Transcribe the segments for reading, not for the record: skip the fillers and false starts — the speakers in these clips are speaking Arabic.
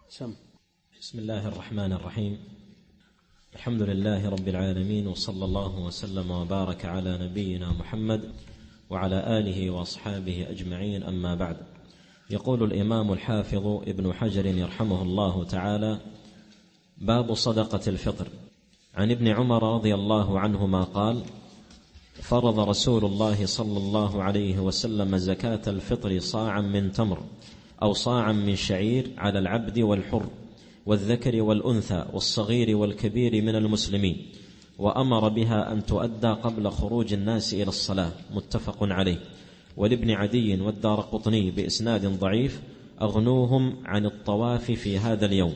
سم. بسم الله الرحمن الرحيم. الحمد لله رب العالمين، وصلى الله وسلم وبارك على نبينا محمد وعلى آله وأصحابه أجمعين، أما بعد. يقول الإمام الحافظ ابن حجر يرحمه الله تعالى: باب صدقة الفطر. عن ابن عمر رضي الله عنهما قال: فرض رسول الله صلى الله عليه وسلم زكاة الفطر صاعا من تمر أو صاعا من شعير على العبد والحر والذكر والأنثى والصغير والكبير من المسلمين، وأمر بها أن تؤدى قبل خروج الناس إلى الصلاة، متفق عليه. ولابن عدي والدارقطني بإسناد ضعيف: أغنوهم عن الطواف في هذا اليوم.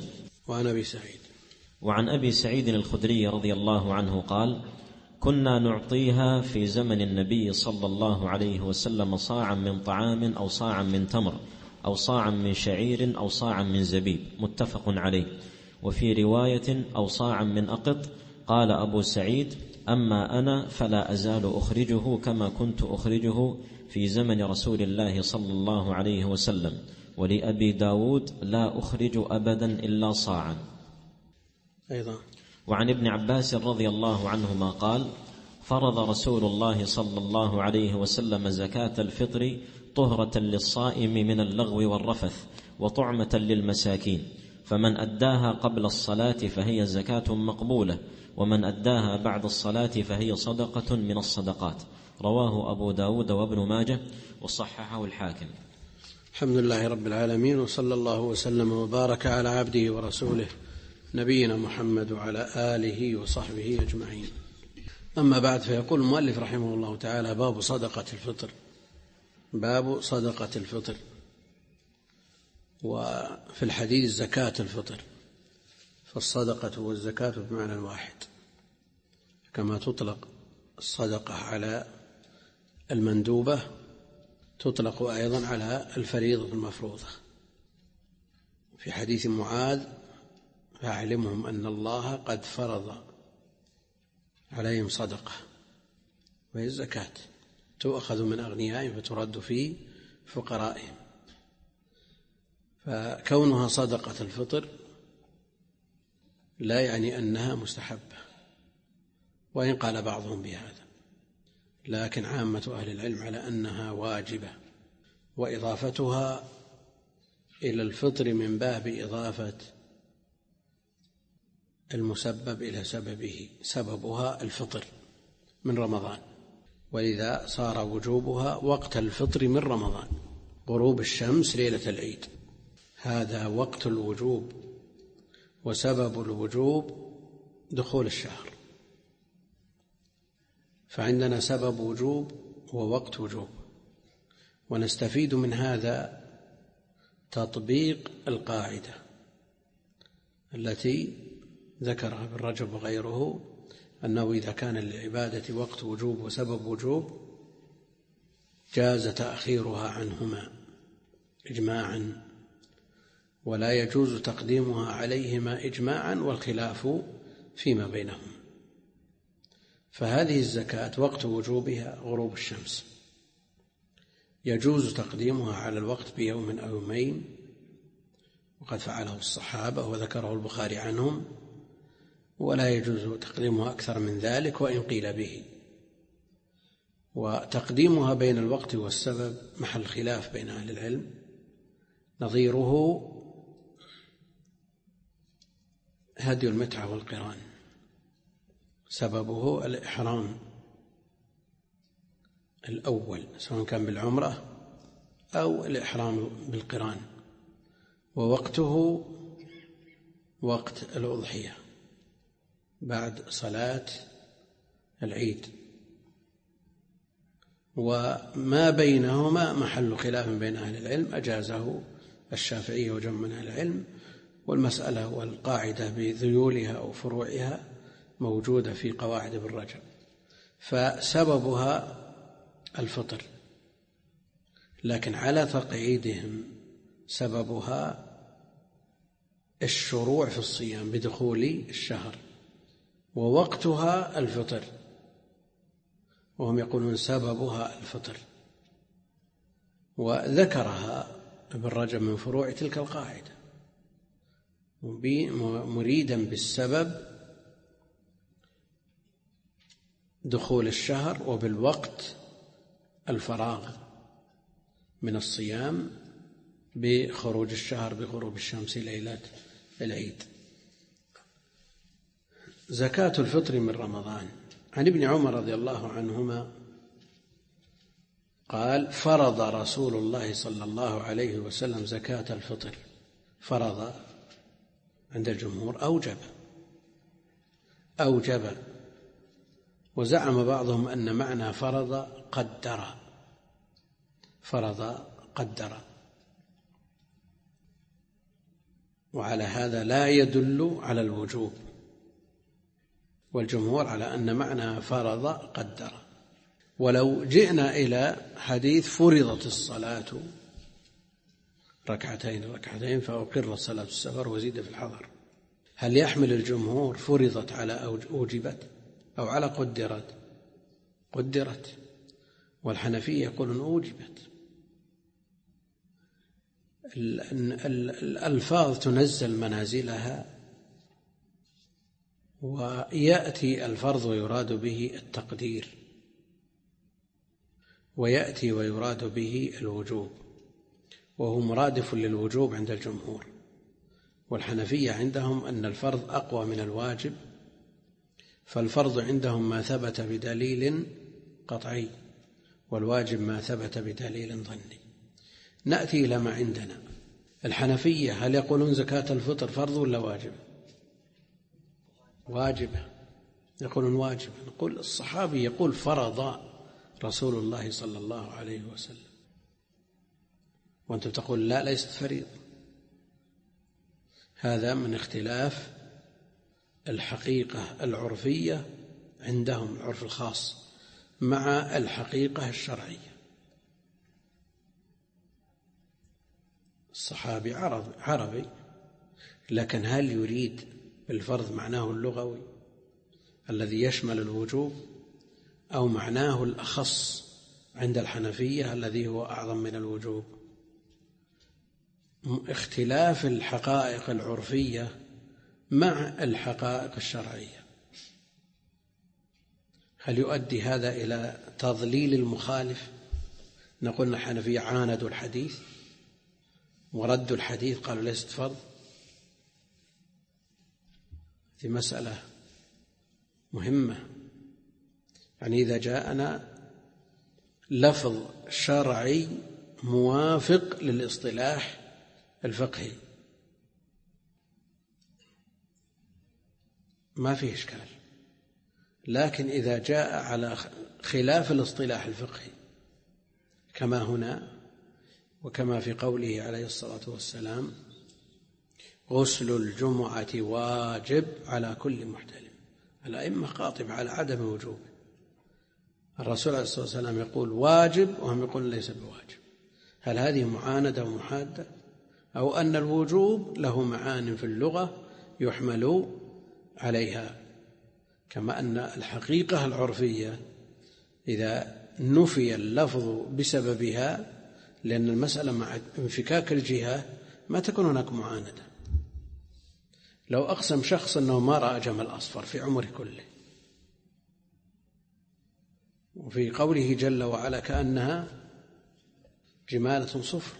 وعن أبي سعيد الخدري رضي الله عنه قال: كنا نعطيها في زمن النبي صلى الله عليه وسلم صاعا من طعام أو صاعا من تمر أو صاعا من شعير أو صاعا من زبيب، متفق عليه. وفي رواية: أو صاعا من أقط. قال أبو سعيد: أما أنا فلا أزال أخرجه كما كنت أخرجه في زمن رسول الله صلى الله عليه وسلم. ولأبي داود: لا أخرج أبدا إلا صاعا. أيضا. وعن ابن عباس رضي الله عنهما قال: فرض رسول الله صلى الله عليه وسلم زكاة الفطر طهرة للصائم من اللغو والرفث وطعمة للمساكين، فمن أداها قبل الصلاة فهي زكاة مقبولة، ومن أداها بعد الصلاة فهي صدقة من الصدقات. رواه أبو داود وابن ماجه وصححه الحاكم. الحمد لله رب العالمين، وصلى الله وسلم وبارك على عبده ورسوله نبينا محمد وعلى آله وصحبه أجمعين. أما بعد، فيقول المؤلف رحمه الله تعالى: باب صدقة الفطر. باب صدقة الفطر. وفي الحديث زكاة الفطر، فالصدقة والزكاة بمعنى واحد، كما تطلق الصدقة على المندوبة تطلق أيضا على الفريضة المفروضة. في حديث معاذ: فأعلمهم أن الله قد فرض عليهم صدقة، وهي الزكاة، تؤخذ من أغنيائهم فترد في فقرائهم. فكونها صدقة الفطر لا يعني أنها مستحبة، وإن قال بعضهم بهذا، لكن عامة أهل العلم على أنها واجبة، وإضافتها إلى الفطر من باب إضافة المسبب إلى سببه، سببها الفطر من رمضان، ولذا صار وجوبها وقت الفطر من رمضان، غروب الشمس ليلة العيد، هذا وقت الوجوب، وسبب الوجوب دخول الشهر. فعندنا سبب وجوب ووقت وجوب، ونستفيد من هذا تطبيق القاعدة التي ذكرها ابن رجب وغيره، أنه إذا كان للعبادة وقت وجوب وسبب وجوب جاز تأخيرها عنهما إجماعا، ولا يجوز تقديمها عليهما إجماعا، والخلاف فيما بينهم. فهذه الزكاة وقت وجوبها غروب الشمس، يجوز تقديمها على الوقت بيوم أو يومين، وقد فعله الصحابة وذكره البخاري عنهم، ولا يجوز تقديمها أكثر من ذلك وإن قيل به. وتقديمها بين الوقت والسبب محل خلاف بين أهل العلم، نظيره هدي المتعة والقران، سببه الإحرام الأول سواء كان بالعمرة أو الإحرام بالقران، ووقته وقت الأضحية بعد صلاة العيد، وما بينهما محل خلاف بين أهل العلم، أجازه الشافعي وجمع من أهل العلم، والمسألة والقاعدة بذيولها أو فروعها موجودة في قواعد ابن رجب. فسببها الفطر، لكن على تقعيدهم سببها الشروع في الصيام بدخول الشهر، ووقتها الفطر، وهم يقولون سببها الفطر، وذكرها ابن رجب من فروع تلك القاعدة، مريدا بالسبب دخول الشهر، وبالوقت الفراغ من الصيام بخروج الشهر بغروب الشمس ليلة العيد. زكاة الفطر من رمضان. عن ابن عمر رضي الله عنهما قال: فرض رسول الله صلى الله عليه وسلم زكاة الفطر. فرض عند الجمهور أوجب، وزعم بعضهم أن معنى فرض قدر، وعلى هذا لا يدل على الوجوب، والجمهور على أن معنى فرض قدر. ولو جئنا إلى حديث فرضت الصلاة ركعتين فأقر صلاة السفر وزيد في الحضر، هل يحمل الجمهور فرضت على أوجبت أو على قدرت؟ والحنفية يقولون أوجبت. الألفاظ تنزل منازلها، ويأتي الفرض ويراد به التقدير، ويأتي ويراد به الوجوب، وهو مرادف للوجوب عند الجمهور. والحنفية عندهم أن الفرض أقوى من الواجب، فالفرض عندهم ما ثبت بدليل قطعي، والواجب ما ثبت بدليل ظني. نأتي إلى ما عندنا. الحنفية هل يقولون زكاة الفطر فرض ولا واجبة؟ يقولون واجبة. نقول الصحابي يقول فرض رسول الله صلى الله عليه وسلم، وأنتم تقول لا، ليست فريضة. هذا من اختلاف الحقيقة العرفية عندهم، العرف الخاص، مع الحقيقة الشرعية. الصحابي عربي، لكن هل يريد بالفرض معناه اللغوي الذي يشمل الوجوب، أو معناه الأخص عند الحنفية الذي هو أعظم من الوجوب؟ اختلاف الحقائق العرفية مع الحقائق الشرعية. هل يؤدي هذا إلى تضليل المخالف؟ نقول الحنفية عاندوا الحديث وردوا الحديث، قالوا ليست فرض. في مسألة مهمة، يعني إذا جاءنا لفظ شرعي موافق للاصطلاح الفقهي ما فيه إشكال، لكن إذا جاء على خلاف الاصطلاح الفقهي كما هنا وكما في قوله عليه الصلاة والسلام: غسل الجمعة واجب على كل محتلم، الأئمة قاطبة على عدم وجوبه. الرسول عليه الصلاة والسلام يقول واجب وهم يقولون ليس بواجب. هل هذه معاندة ومحادة، أو أن الوجوب له معان في اللغة يحمل عليها؟ كما أن الحقيقة العرفية إذا نفي اللفظ بسببها، لأن المسألة مع انفكاك الجهة ما تكون هناك معاندة. لو أقسم شخص أنه ما رأى جمل أصفر في عمره كله، وفي قوله جل وعلا كأنها جمالة صفر،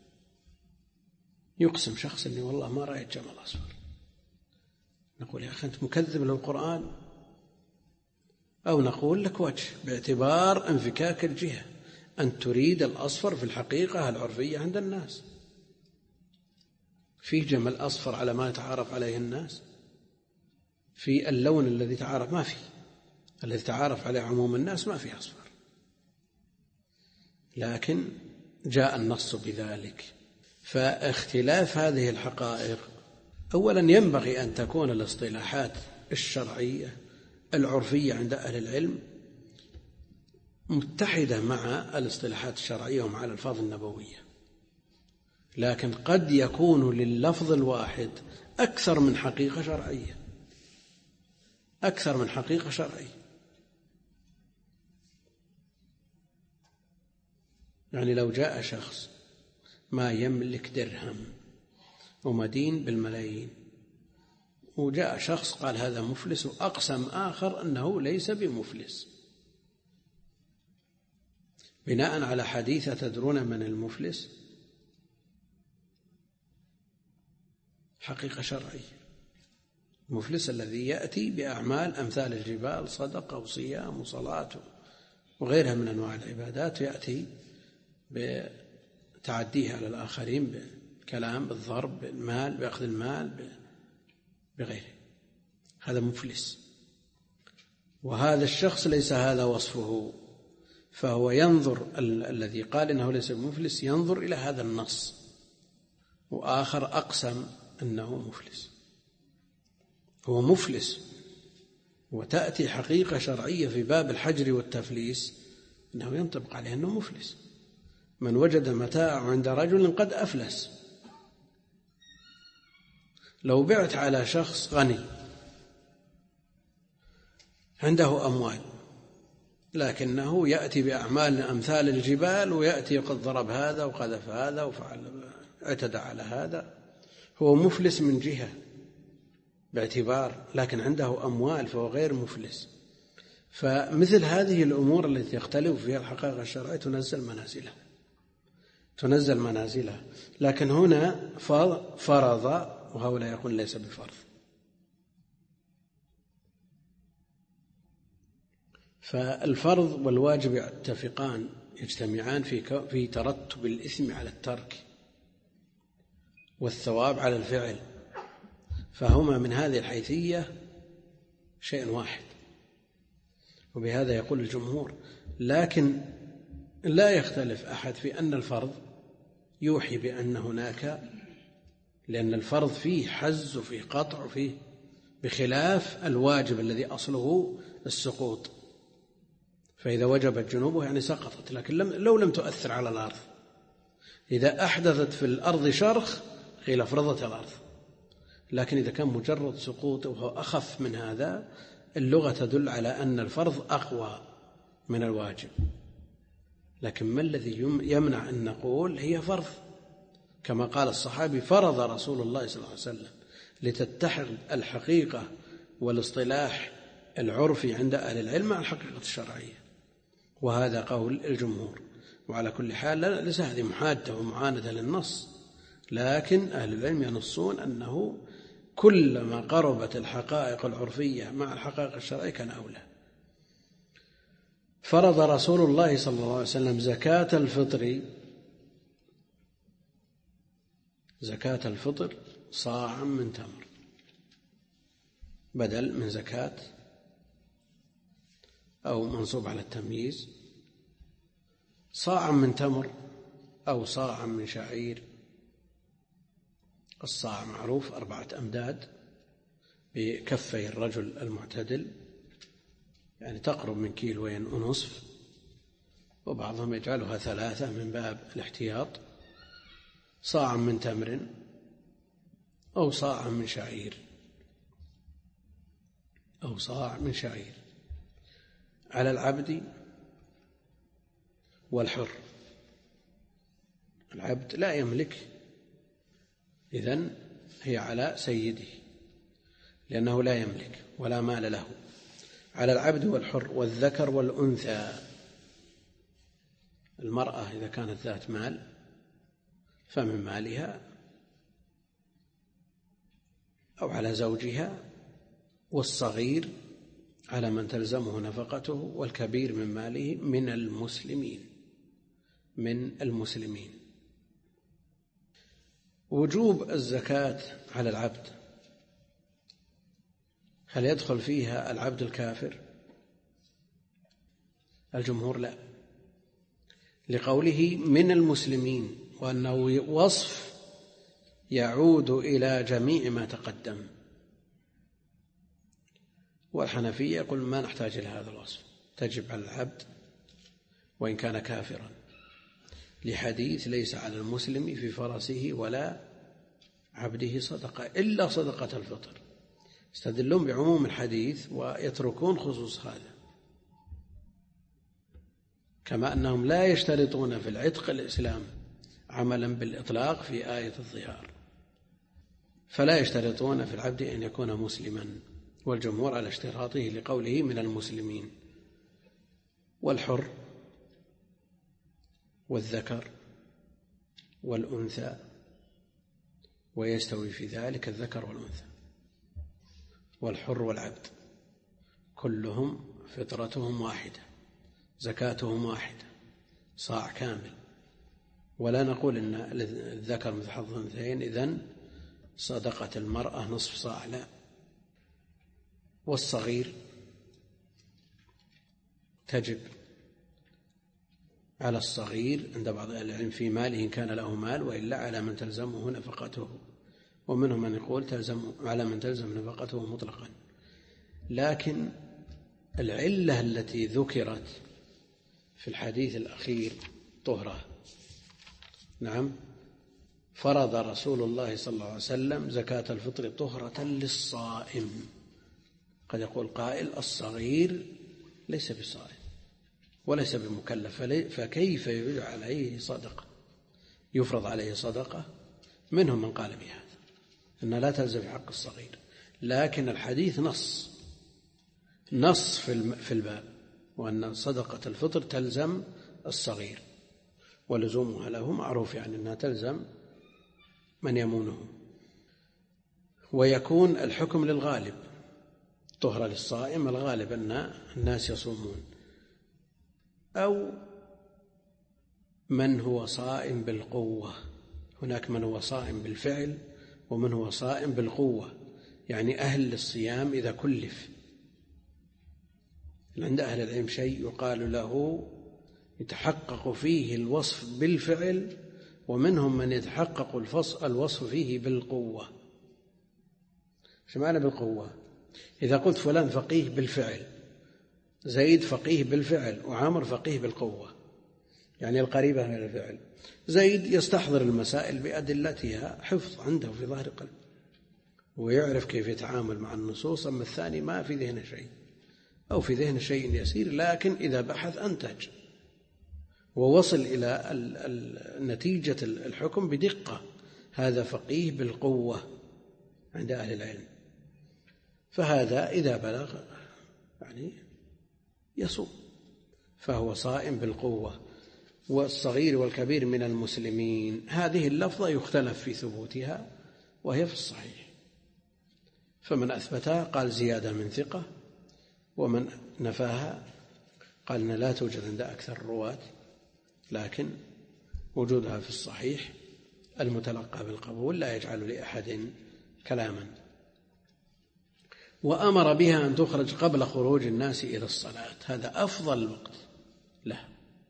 يقسم شخص أني والله ما رأيت جمل أصفر، نقول يا أخي أنت مكذب للقرآن، أو نقول لك وجه باعتبار انفكاك الجهة أن تريد الأصفر في الحقيقة العرفية عند الناس. فيه جمل أصفر على ما يتعارف عليه الناس، في اللون الذي تعارف ما فيه، الذي تعارف عليه عموم الناس ما فيه أصفر، لكن جاء النص بذلك. فاختلاف هذه الحقائق، أولا ينبغي أن تكون الاصطلاحات الشرعية العرفية عند أهل العلم متحدة مع الاصطلاحات الشرعية ومع الألفاظ النبوية، لكن قد يكون لللفظ الواحد أكثر من حقيقة شرعية، يعني لو جاء شخص ما يملك درهم ومدين بالملايين وجاء شخص قال هذا مفلس، وأقسم آخر أنه ليس بمفلس، بناء على حديث تدرون من المفلس؟ حقيقة شرعية. المفلس الذي يأتي بأعمال أمثال الجبال، صدقة وصيام وصلاة وغيرها من أنواع العبادات، يأتي بتعديه على الآخرين بالكلام، بالضرب، بالمال، بأخذ المال، بغيره، هذا مفلس. وهذا الشخص ليس هذا وصفه، فهو ينظر، الذي قال إنه ليس بمفلس ينظر إلى هذا النص، وآخر أقسم أنه مفلس. هو مفلس، وتأتي حقيقة شرعية في باب الحجر والتفليس أنه ينطبق عليه أنه مفلس. من وجد متاع عند رجل قد أفلس. لو بعت على شخص غني عنده أموال، لكنه يأتي بأعمال أمثال الجبال، ويأتي قد ضرب هذا وقذف هذا وفعل اعتدى على هذا، هو مفلس من جهة باعتبار، لكن عنده أموال فهو غير مفلس. فمثل هذه الأمور التي يختلف فيها الحقائق الشرعية تنزل منازلها. لكن هنا فرض، وهؤلاء يقول ليس بفرض. فالفرض والواجب يتفقان، يجتمعان في ترتب الإثم على الترك والثواب على الفعل، فهما من هذه الحيثية شيء واحد، وبهذا يقول الجمهور. لكن لا يختلف أحد في أن الفرض يوحي بأن هناك، لأن الفرض فيه حز وفيه قطع وفيه، بخلاف الواجب الذي أصله السقوط، فإذا وجبت جنوبه يعني سقطت، لكن لو لم تؤثر على الأرض، إذا أحدثت في الأرض شرخ قيل فرضت الأرض، لكن إذا كان مجرد سقوط وهو أخف من هذا، اللغة تدل على أن الفرض أقوى من الواجب. لكن ما الذي يمنع أن نقول هي فرض؟ كما قال الصحابي فرض رسول الله صلى الله عليه وسلم، لتتحد الحقيقة والاصطلاح العرفي عند أهل العلم مع الحقيقة الشرعية، وهذا قول الجمهور. وعلى كل حال ليس هذه محادة ومعاندة للنص، لكن أهل العلم ينصون أنه كلما قربت الحقائق العرفية مع الحقائق الشرعية كان أولى. فرض رسول الله صلى الله عليه وسلم زكاة الفطر صاعا من تمر، بدل من زكاة أو منصوب على التمييز، صاعا من تمر أو صاعا من شعير. الصاع معروف 4 أمداد بكفي الرجل المعتدل، يعني تقرب من 1.5 كيلو، وبعضهم يجعلها 3 من باب الاحتياط. صاعا من تمر أو صاعا من شعير، أو صاع من شعير، على العبد والحر. العبد لا يملك، إذن هي على سيده لأنه لا يملك ولا مال له. على العبد والحر والذكر والأنثى، المرأة إذا كانت ذات مال فمن مالها، أو على زوجها، والصغير على من تلزمه نفقته، والكبير من ماله من المسلمين. وجوب الزكاة على العبد، هل يدخل فيها العبد الكافر؟ الجمهور لا، لقوله من المسلمين، وأنه وصف يعود إلى جميع ما تقدم. والحنفية يقول ما نحتاج إلى هذا الوصف، تجب على العبد وإن كان كافرا، لحديث ليس على المسلم في فرسه ولا عبده صدقة إلا صدقة الفطر. يستدلون بعموم الحديث ويتركون خصوص هذا، كما أنهم لا يشترطون في العتق الإسلام عملا بالإطلاق في آية الظهار. فلا يشترطون في العبد أن يكون مسلما، والجمهور على اشتراطه لقوله من المسلمين. والحر والذكر والأنثى، ويستوي في ذلك الذكر والأنثى، والحر والعبد كلهم فطرتهم واحدة، زكاتهم واحدة، صاع كامل. ولا نقول إن الذكر مثل حظ الأنثيين إذن صدقة المرأة نصف صاع، لا. والصغير تجب على الصغير عند بعض أهل العلم في ماله إن كان له مال، وإلا على من تلزمه نفقته، ومنهم من يقول على من تلزم نفقته مطلقا. لكن العلة التي ذكرت في الحديث الأخير طهرة. نعم، فرض رسول الله صلى الله عليه وسلم زكاة الفطر طهرة للصائم. قد يقول قائل الصغير ليس بصائم وليس بمكلف، فكيف يفرض عليه صدقة؟ منهم من قال بهذا أنها لا تلزم في حق الصغير، لكن الحديث نص في الباب، وأن صدقة الفطر تلزم الصغير، ولزومها له معروف، يعني أنها تلزم من يمونه. ويكون الحكم للغالب، طهرة للصائم الغالب أن الناس يصومون، أو من هو صائم بالقوة. هناك من هو صائم بالفعل ومن هو صائم بالقوة، يعني أهل للصيام إذا كلف. عند أهل العلم شيء يقال له يتحقق فيه الوصف بالفعل، ومنهم من يتحقق الوصف فيه بالقوة. شو معنى بالقوة؟ إذا قلت فلان فقيه بالفعل، زيد فقيه بالفعل، وعامر فقيه بالقوة، يعني القريبة من الفعل. زيد يستحضر المسائل بأدلتها حفظ عنده في ظهر قلب، ويعرف كيف يتعامل مع النصوص. أما الثاني ما في ذهنه شيء، أو في ذهنه شيء يسير، لكن إذا بحث أنتج ووصل إلى نتيجة الحكم بدقة. هذا فقيه بالقوة عند أهل العلم، فهذا إذا بلغ يعني يصوم، فهو صائم بالقوة. والصغير والكبير من المسلمين، هذه اللفظة يختلف في ثبوتها، وهي في الصحيح، فمن أثبتها قال زيادة من ثقة، ومن نفاها قال إن لا توجد عند أكثر الرواة، لكن وجودها في الصحيح المتلقى بالقبول لا يجعل لأحد كلاما. وأمر بها أن تخرج قبل خروج الناس إلى الصلاة، هذا أفضل الوقت له،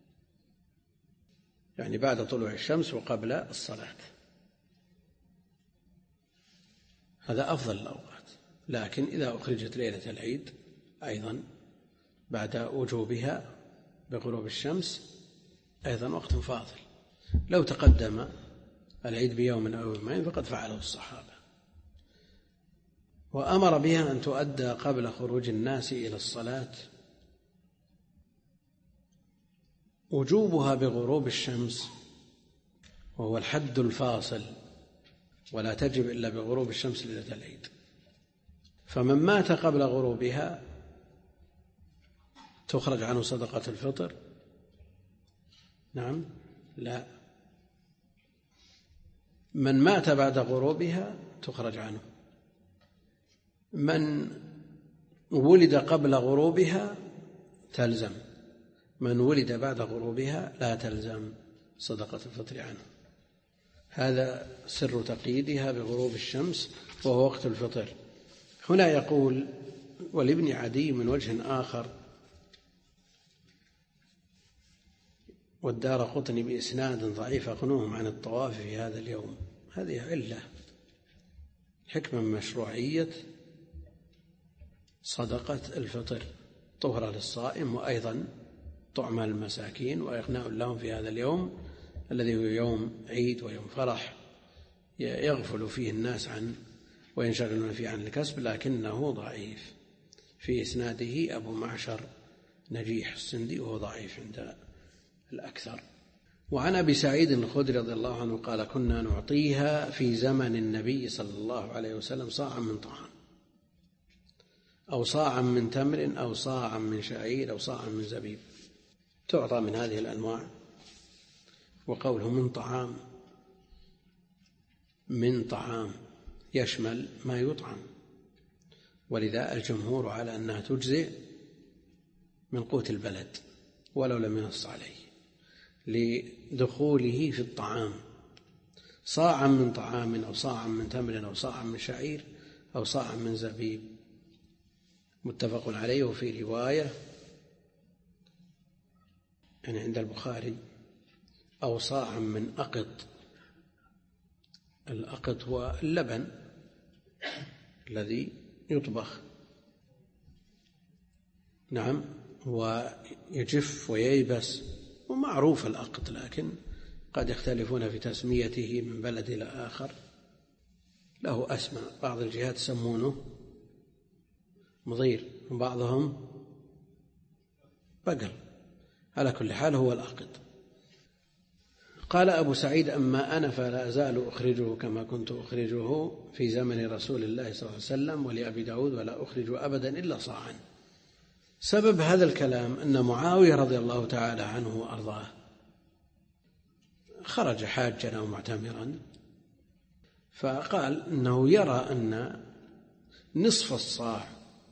يعني بعد طلوع الشمس وقبل الصلاة، هذا أفضل الأوقات. لكن إذا أخرجت ليلة العيد أيضا بعد وجوبها بغروب الشمس أيضا وقت فاضل. لو تقدم العيد بيوم أو يومين فقد فعله الصحابة. وأمر بها أن تؤدى قبل خروج الناس إلى الصلاة. وجوبها بغروب الشمس، وهو الحد الفاصل، ولا تجب إلا بغروب الشمس ليلة العيد. فمن مات قبل غروبها تخرج عنه صدقة الفطر؟ نعم، لا. من مات بعد غروبها تخرج عنه. من ولد قبل غروبها تلزم، من ولد بعد غروبها لا تلزم صدقة الفطر عنه. هذا سر تقييدها بغروب الشمس وهو وقت الفطر. هنا يقول: ولابن عدي من وجه آخر والدارقطني بإسناد ضعيف أغنوهم عن الطواف في هذا اليوم. هذه علة، حكمة من مشروعية صدقة الفطر، طهرة للصائم، وأيضا طعم المساكين وإغناء لهم في هذا اليوم الذي هو يوم عيد ويوم فرح يغفل فيه الناس وينشغلون فيه عن الكسب. لكنه ضعيف، في إسناده أبو معشر نجيح السندي وهو ضعيف عند الأكثر. وعن أبي سعيد الخدري رضي الله عنه قال كنا نعطيها في زمن النبي صلى الله عليه وسلم صاعا من طعام أو صاعا من تمر أو صاعا من شعير أو صاعا من زبيب، تعطى من هذه الأنواع. وقوله من طعام يشمل ما يطعم، ولذا الجمهور على أنها تجزئ من قوت البلد ولو لم ينص عليه لدخوله في الطعام، صاعا من طعام أو صاعا من تمر أو صاعا من شعير أو صاعا من زبيب، متفق عليه. وفي رواية يعني عند البخاري أو صاعا من أقط. الأقط هو اللبن الذي يطبخ، نعم، ويجف وييبس، ومعروف الأقط، لكن قد يختلفون في تسميته من بلد إلى آخر، له أسماء، بعض الجهات يسمونه مضير وبعضهم بقل، على كل حال هو الأقط. قال أبو سعيد أما أنا فلا أزال أخرجه كما كنت أخرجه في زمن رسول الله صلى الله عليه وسلم، ولأبي داود ولا أخرجه أبدا إلا صاعا. سبب هذا الكلام أن معاوية رضي الله تعالى عنه وأرضاه خرج حاجا أو معتمرا، فقال إنه يرى أن نصف الصاع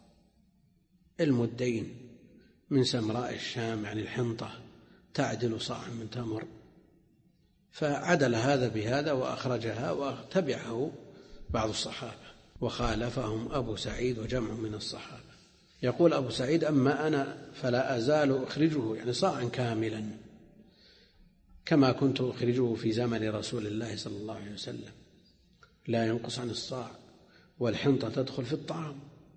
المدين من سمراء الشام يعني الحنطة تعدل صاعا من تمر، فعدل هذا بهذا وأخرجها، وتبعه بعض الصحابة وخالفهم أبو سعيد وجمع من الصحابة. يقول أبو سعيد أما أنا فلا أزال أخرجه يعني صاعا كاملا كما كنت أخرجه في زمن رسول الله صلى الله عليه وسلم، لا ينقص عن الصاع، والحنطة تدخل في الطعام.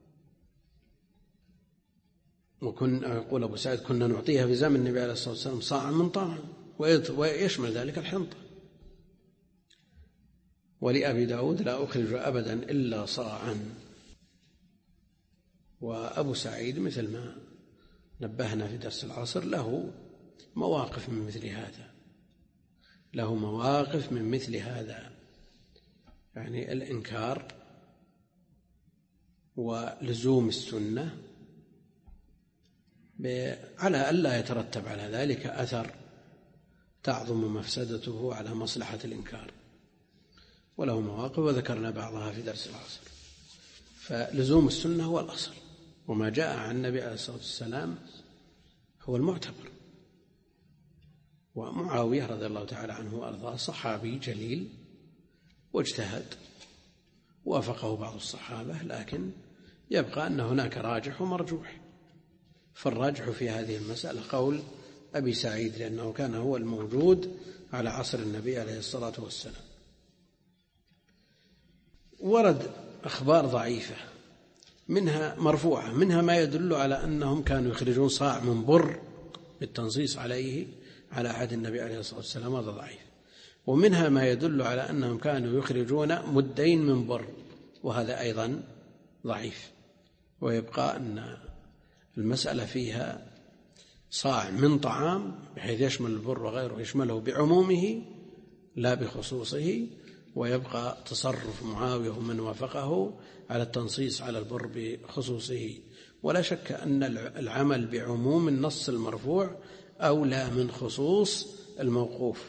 يقول أبو سعيد كنا نعطيها في زمن النبي عليه الصلاة والسلام صاعا من طعام، ويشمل ذلك الحنطة. ولأبي داود لا أخرج أبدا إلا صاعا. وأبو سعيد مثل ما نبهنا في درس العصر له مواقف من مثل هذا، يعني الإنكار ولزوم السنة على ألا يترتب على ذلك أثر تعظم مفسدته على مصلحة الإنكار، وله مواقف وذكرنا بعضها في درس العصر. فلزوم السنة هو الأصل، وما جاء عن النبي عليه الصلاة والسلام هو المعتبر. ومعاوية رضي الله تعالى عنه وأرضاه صحابي جليل واجتهد، وافقه بعض الصحابة، لكن يبقى أن هناك راجح ومرجوح. فالراجح في هذه المسألة قول أبي سعيد، لأنه كان هو الموجود على عصر النبي عليه الصلاة والسلام. ورد أخبار ضعيفة منها مرفوعة، منها ما يدل على أنهم كانوا يخرجون صاع من بر بالتنصيص عليه على عهد النبي عليه الصلاة والسلام، هذا ضعيف. ومنها ما يدل على أنهم كانوا يخرجون مدين من بر، وهذا أيضا ضعيف. ويبقى أن المسألة فيها صاع من طعام بحيث يشمل البر وغيره، يشمله بعمومه لا بخصوصه، ويبقى تصرف معاوية ومن وافقه على التنصيص على البر بخصوصه. ولا شك أن العمل بعموم النص المرفوع أولى من خصوص الموقوف.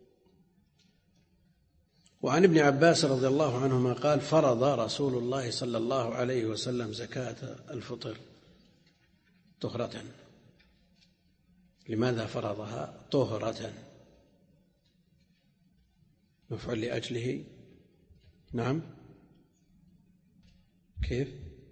وعن ابن عباس رضي الله عنهما قال فرض رسول الله صلى الله عليه وسلم زكاة الفطر طهرة. لماذا فرضها طهرة؟ مفعول لأجله، نعم، كيف؟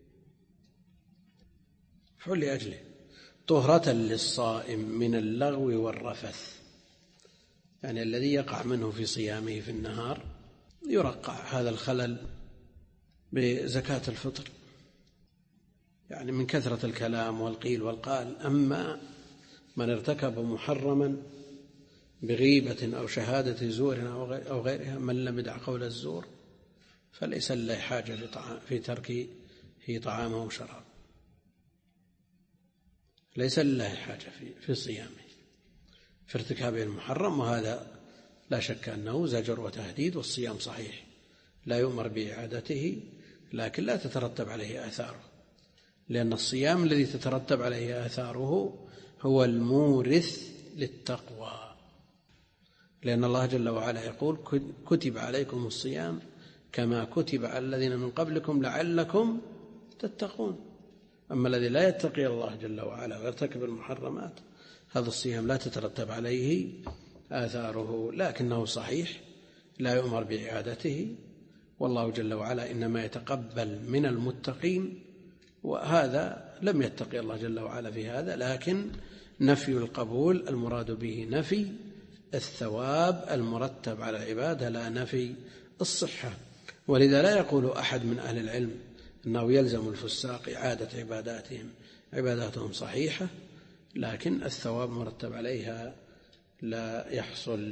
مفعول لأجله، طهرة للصائم من اللغو والرفث، يعني الذي يقع منه في صيامه في النهار يرقع هذا الخلل بزكاة الفطر، يعني من كثرة الكلام والقيل والقال. أما من ارتكب محرما بغيبة أو شهادة زور أو غيرها، من لم يدع قول الزور فليس له حاجة في تركه طعامه وشرابه، ليس لله حاجة في صيامه. في ارتكابه المحرم، وهذا لا شك أنه زجر وتهديد، والصيام صحيح لا يؤمر بإعادته، لكن لا تترتب عليه آثاره، لأن الصيام الذي تترتب عليه آثاره هو المورث للتقوى، لأن الله جل وعلا يقول كتب عليكم الصيام كما كتب على الذين من قبلكم لعلكم تتقون. أما الذي لا يتقي الله جل وعلا ويرتكب المحرمات هذا الصيام لا تترتب عليه آثاره، لكنه صحيح لا يؤمر بإعادته، والله جل وعلا إنما يتقبل من المتقين، وهذا لم يتقي الله جل وعلا في هذا، لكن نفي القبول المراد به نفي الثواب المرتب على العبادة لا نفي الصحة. ولذا لا يقول أحد من أهل العلم أنه يلزم الفساق إعادة عباداتهم صحيحة، لكن الثواب مرتب عليها لا يحصل،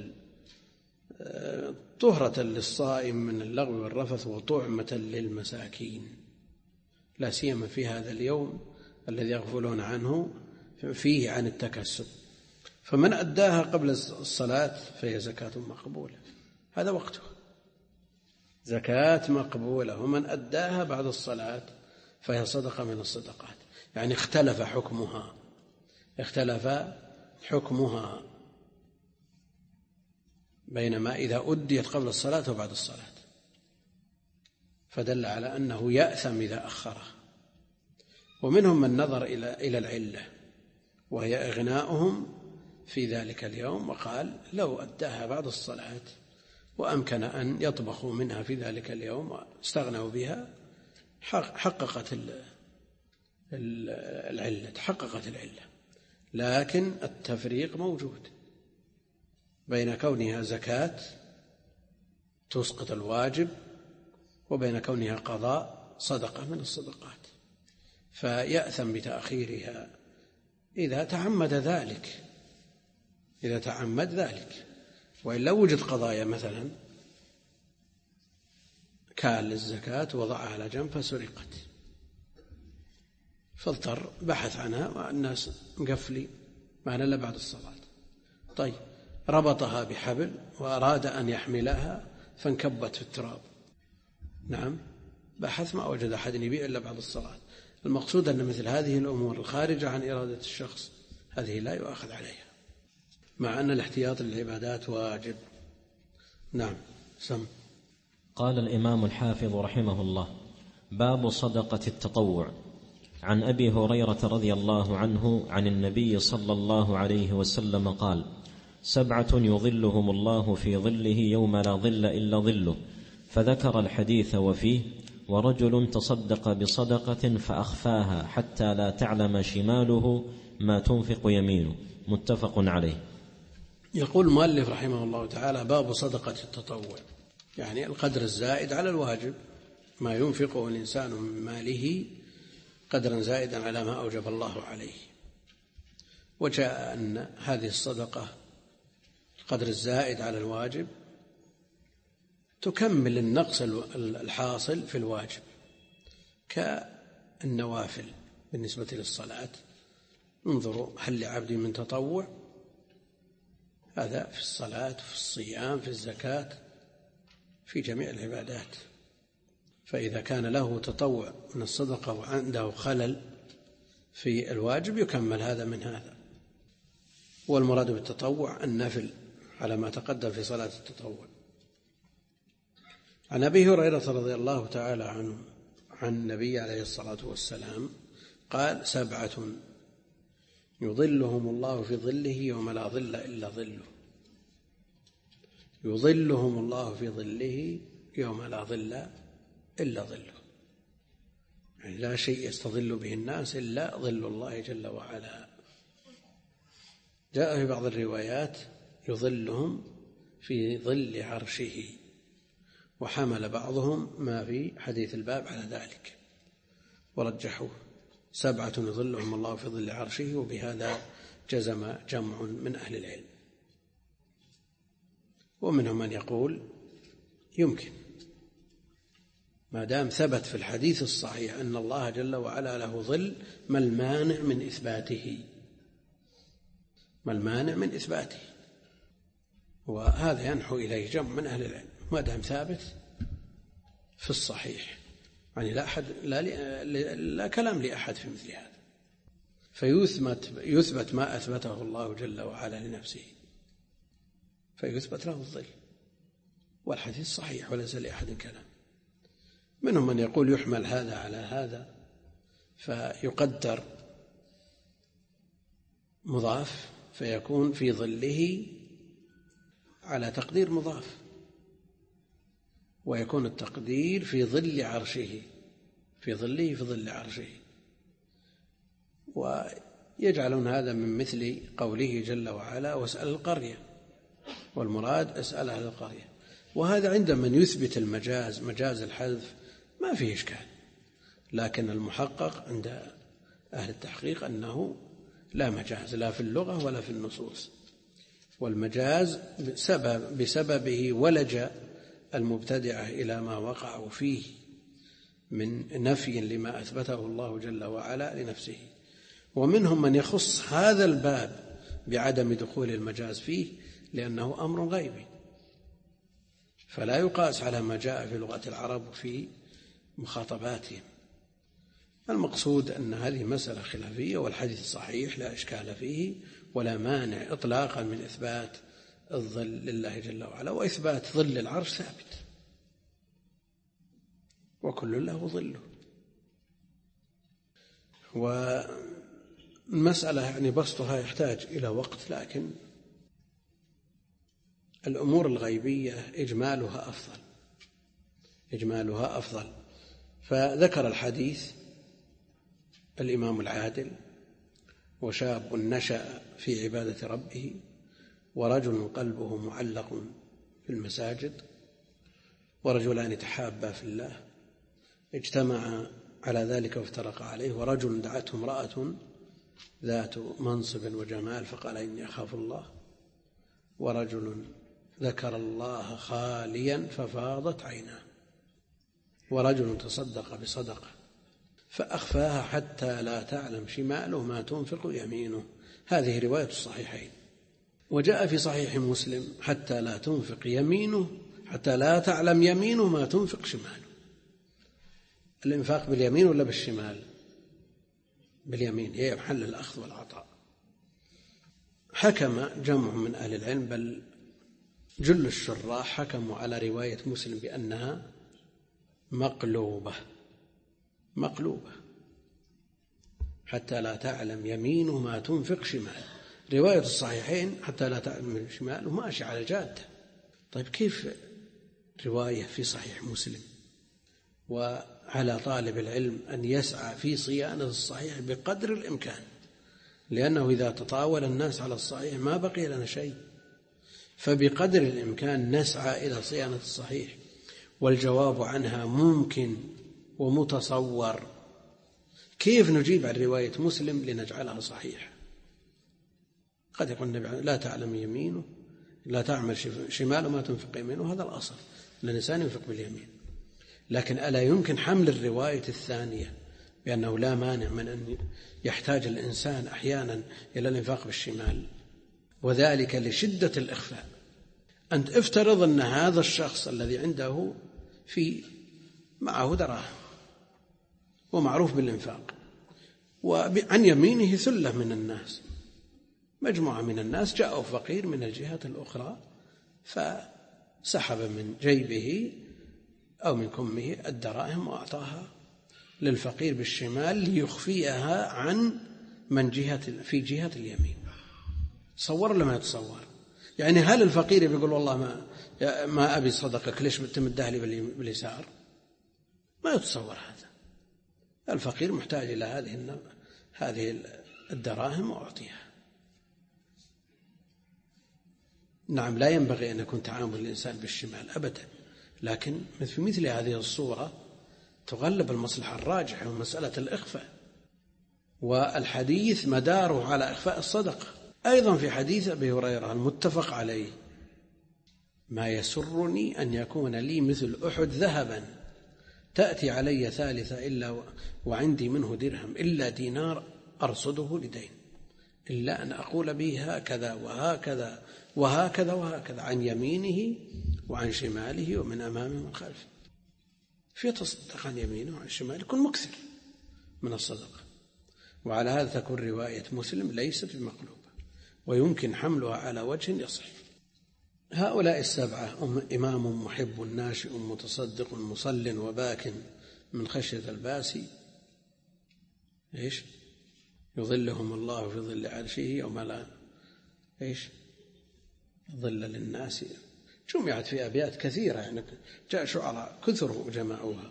طهرة للصائم من اللغو والرفث وطعمة للمساكين، لا سيما في هذا اليوم الذي يغفلون عنه فيه عن التكسب. فمن أداها قبل الصلاة فهي زكاة مقبولة، هذا وقتها زكاة مقبولة، ومن أداها بعد الصلاة فهي صدقة من الصدقات. يعني اختلف حكمها بينما إذا أديت قبل الصلاة وبعد الصلاة، فدل على أنه يأثم إذا أخره. ومنهم من نظر إلى العلة وهي إغناؤهم في ذلك اليوم، وقال لو أداها بعد الصلاة وأمكن أن يطبخوا منها في ذلك اليوم واستغنوا بها حققت العلة. لكن التفريق موجود بين كونها زكاة تسقط الواجب وبين كونها قضاء صدقة من الصدقات، فيأثم بتأخيرها إذا تعمد ذلك. وإلا وجد قضايا مثلا كان للزكاة وضعها على جنب فسرقت، فاضطر بحث عنها والناس مقفلي معنا إلا بعد الصلاة. طيب ربطها بحبل وأراد أن يحملها فانكبت في التراب، نعم بحث ما وجد أحد يبيع إلا بعد الصلاة. المقصود أن مثل هذه الأمور الخارجة عن إرادة الشخص هذه لا يؤخذ عليها، مع أن الاحتياط للعبادات واجب. نعم سم. قال الإمام الحافظ رحمه الله: باب صدقة التطوع. عن أبي هريرة رضي الله عنه عن النبي صلى الله عليه وسلم قال: 7 يظلهم الله في ظله يوم لا ظل إلا ظله، فذكر الحديث وفيه: ورجل تصدق بصدقة فأخفاها حتى لا تعلم شماله ما تنفق يمينه، متفق عليه. يقول المؤلف رحمه الله تعالى: باب صدقة التطوع، يعني القدر الزائد على الواجب، ما ينفقه الإنسان من ماله قدرا زائدا على ما أوجب الله عليه. وجاء أن هذه الصدقة القدر الزائد على الواجب تكمل النقص الحاصل في الواجب، كالنوافل بالنسبة للصلاة. انظروا هل لعبد من تطوع، هذا في الصلاة، في الصيام، في الزكاة، في جميع العبادات. فإذا كان له تطوع من الصدقة وعنده خلل في الواجب يكمل هذا من هذا. والمراد بالتطوع النفل على ما تقدم في صلاة التطوع. عن أبي هريرة رضي الله تعالى عنه عن النبي عليه الصلاة والسلام قال: 7 يظلهم الله في ظله يوم لا ظل إلا ظله. يظلهم الله في ظله يوم لا ظل إلا ظله، يعني لا شيء يستظل به الناس إلا ظل الله جل وعلا. جاء في بعض الروايات: يظلهم في ظل عرشه، وحمل بعضهم ما في حديث الباب على ذلك ورجحوه. 7 يظلهم الله في ظل عرشه، وبهذا جزم جمع من أهل العلم. ومنهم من يقول يمكن، ما دام ثبت في الحديث الصحيح أن الله جل وعلا له ظل، ما المانع من إثباته؟ ما المانع من إثباته؟ وهذا ينحو إليه جمع من أهل العلم ما دام ثابت في الصحيح، يعني لا كلام لأحد في مثل هذا، فيثبت ما أثبته الله جل وعلا لنفسه، فيثبت له الظل، والحديث صحيح وليس لأحد كلام. منهم من يقول يحمل هذا على هذا فيقدر مضاف فيكون في ظله على تقدير مضاف، ويكون التقدير في ظل عرشه، في ظل عرشه، ويجعلون هذا من مثل قوله جل وعلا واسأل القرية، والمراد اسأل أهل القرية. وهذا عند من يثبت المجاز، مجاز الحذف، ما فيه إشكال، لكن المحقق عند أهل التحقيق أنه لا مجاز لا في اللغة ولا في النصوص، والمجاز بسببه ولج المبتدعة إلى ما وقعوا فيه من نفي لما أثبته الله جل وعلا لنفسه. ومنهم من يخص هذا الباب بعدم دخول المجاز فيه لأنه أمر غيبي، فلا يقاس على ما جاء في لغة العرب وفي مخاطباتهم. المقصود أن هذه مسألة خلافية، والحديث صحيح لا إشكال فيه، ولا مانع إطلاقا من إثبات الظل لله جل وعلا، وإثبات ظل العرش ثابت، وكل له ظله. والمسألة يعني بسطها يحتاج إلى وقت، لكن الأمور الغيبية إجمالها أفضل. فذكر الحديث الإمام العادل، وشاب نشأ في عبادة ربه، ورجل قلبه معلق في المساجد، ورجلان تحابا في الله اجتمعا على ذلك وافترقا عليه، ورجل دعته امرأة ذات منصب وجمال فقال إني أخاف الله، ورجل ذكر الله خاليا ففاضت عيناه، ورجل تصدق بصدقة فأخفاها حتى لا تعلم شماله ما تنفق يمينه. هذه رواية الصحيحين. وجاء في صحيح مسلم حتى لا تنفق يمينه، حتى لا تعلم يمينه ما تنفق شماله. الإنفاق باليمين ولا بالشمال؟ باليمين، هي محل الأخذ والعطاء. حكم جمع من أهل العلم، بل جل الشراح حكموا على رواية مسلم بأنها مقلوبة، حتى لا تعلم يمينه ما تنفق شماله. رواية الصحيحين حتى لا تعلم شماله ماشي على الجادة. طيب كيف رواية في صحيح مسلم؟ وعلى طالب العلم أن يسعى في صيانة الصحيح بقدر الإمكان، لأنه إذا تطاول الناس على الصحيح ما بقي لنا شيء، فبقدر الإمكان نسعى إلى صيانة الصحيح، والجواب عنها ممكن ومتصور. كيف نجيب عن رواية مسلم لنجعلها صحيحة؟ قد يقول النبي لا تعلم يمينه، لا تعمل شماله ما تنفق يمينه، هذا الأصل، الإنسان ينفق باليمين. لكن ألا يمكن حمل الرواية الثانية بأنه لا مانع من أن يحتاج الإنسان أحيانا إلى الإنفاق بالشمال، وذلك لشدة الإخفاء. أنت افترض أن هذا الشخص الذي عنده معه دراهم ومعروف بالإنفاق، وعن يمينه ثلة من الناس، مجموعة من الناس جاءوا فقير من الجهة الأخرى فسحب من جيبه أو من كمه الدراهم وأعطاها للفقير بالشمال ليخفيها عن من في جهة اليمين. تصور ولا ما يتصور؟ يعني هل الفقير بيقول والله ما أبي صدقك، ليش تمدها لي باليسار؟ ما يتصور هذا. الفقير محتاج إلى هذه الدراهم وأعطيها. نعم، لا ينبغي أن يكون تعامل الإنسان بالشمال أبدا، لكن في مثل هذه الصورة تغلب المصلحة الراجحة ومسألة الإخفاء، والحديث مداره على إخفاء الصدقة. أيضا في حديث أبي هريرة المتفق عليه: ما يسرني أن يكون لي مثل أحد ذهبا تأتي علي ثالثة إلا وعندي منه درهم إلا دينار أرصده لدين. إلا أن أقول به هكذا وهكذا وهكذا وهكذا، عن يمينه وعن شماله ومن أمامه ومن خلفه. فيتصدق عن يمينه وعن شماله، يكون مكثر من الصدقة. وعلى هذا تكون رواية مسلم ليست بمقلوبة، ويمكن حملها على وجه يصح. هؤلاء السبعة: إمام محب ناشئ متصدق مصل وباك من خشية الباسي، إيش؟ يظلهم الله في ظل عرشه يوم لا إيش؟ ظل للناس. جمعت في أبيات كثيرة، يعني جاء شعراء كثر وجمعوها.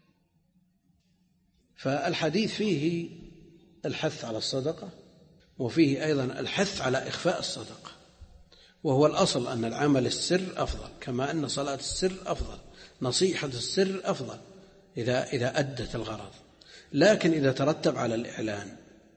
فالحديث فيه الحث على الصدقة، وفيه أيضا الحث على إخفاء الصدقة، وهو الأصل أن العمل السر أفضل، كما أن صلاة السر أفضل، نصيحة السر أفضل إذا أدت الغرض. لكن إذا ترتب على الإعلان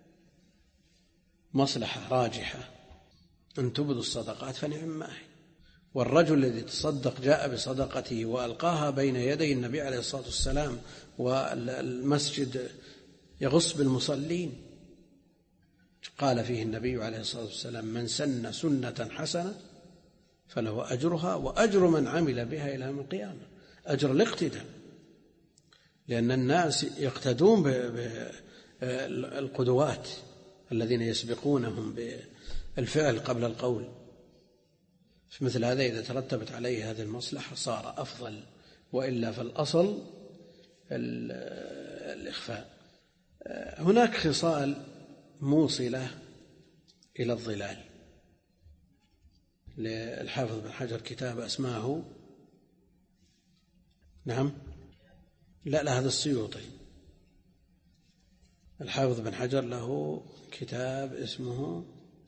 مصلحة راجحة أن تبدوا الصدقات فنعم ما هي. والرجل الذي تصدق جاء بصدقته وألقاها بين يدي النبي عليه الصلاة والسلام، والمسجد يغص بالمصلين، قال فيه النبي عليه الصلاة والسلام: من سن سنة حسنة فله أجرها وأجر من عمل بها إلى يوم القيامة. أجر الاقتداء، لأن الناس يقتدون بالقدوات الذين يسبقونهم بالفعل قبل القول. في مثل هذا إذا ترتبت عليه هذه المصلحة صار أفضل، وإلا فالأصل الإخفاء. هناك خصال موصلة إلى الظلال للحافظ بن حجر، كتاب أسماه نعم لا هذا السيوطي. الحافظ بن حجر له كتاب اسمه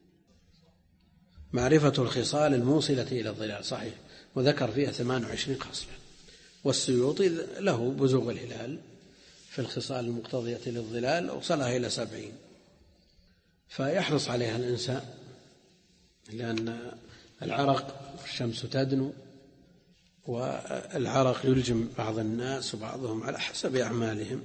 معرفة الخصال الموصلة إلى الظلال، صحيح، وذكر فيها 28 خصلة. والسيوطي له بزوغ الهلال في الخصال المقتضية للظلال، وصلها إلى 70. فيحرص عليها الإنسان، لأن العرق الشمس تدنو، والعرق يلجم بعض الناس وبعضهم على حسب أعمالهم.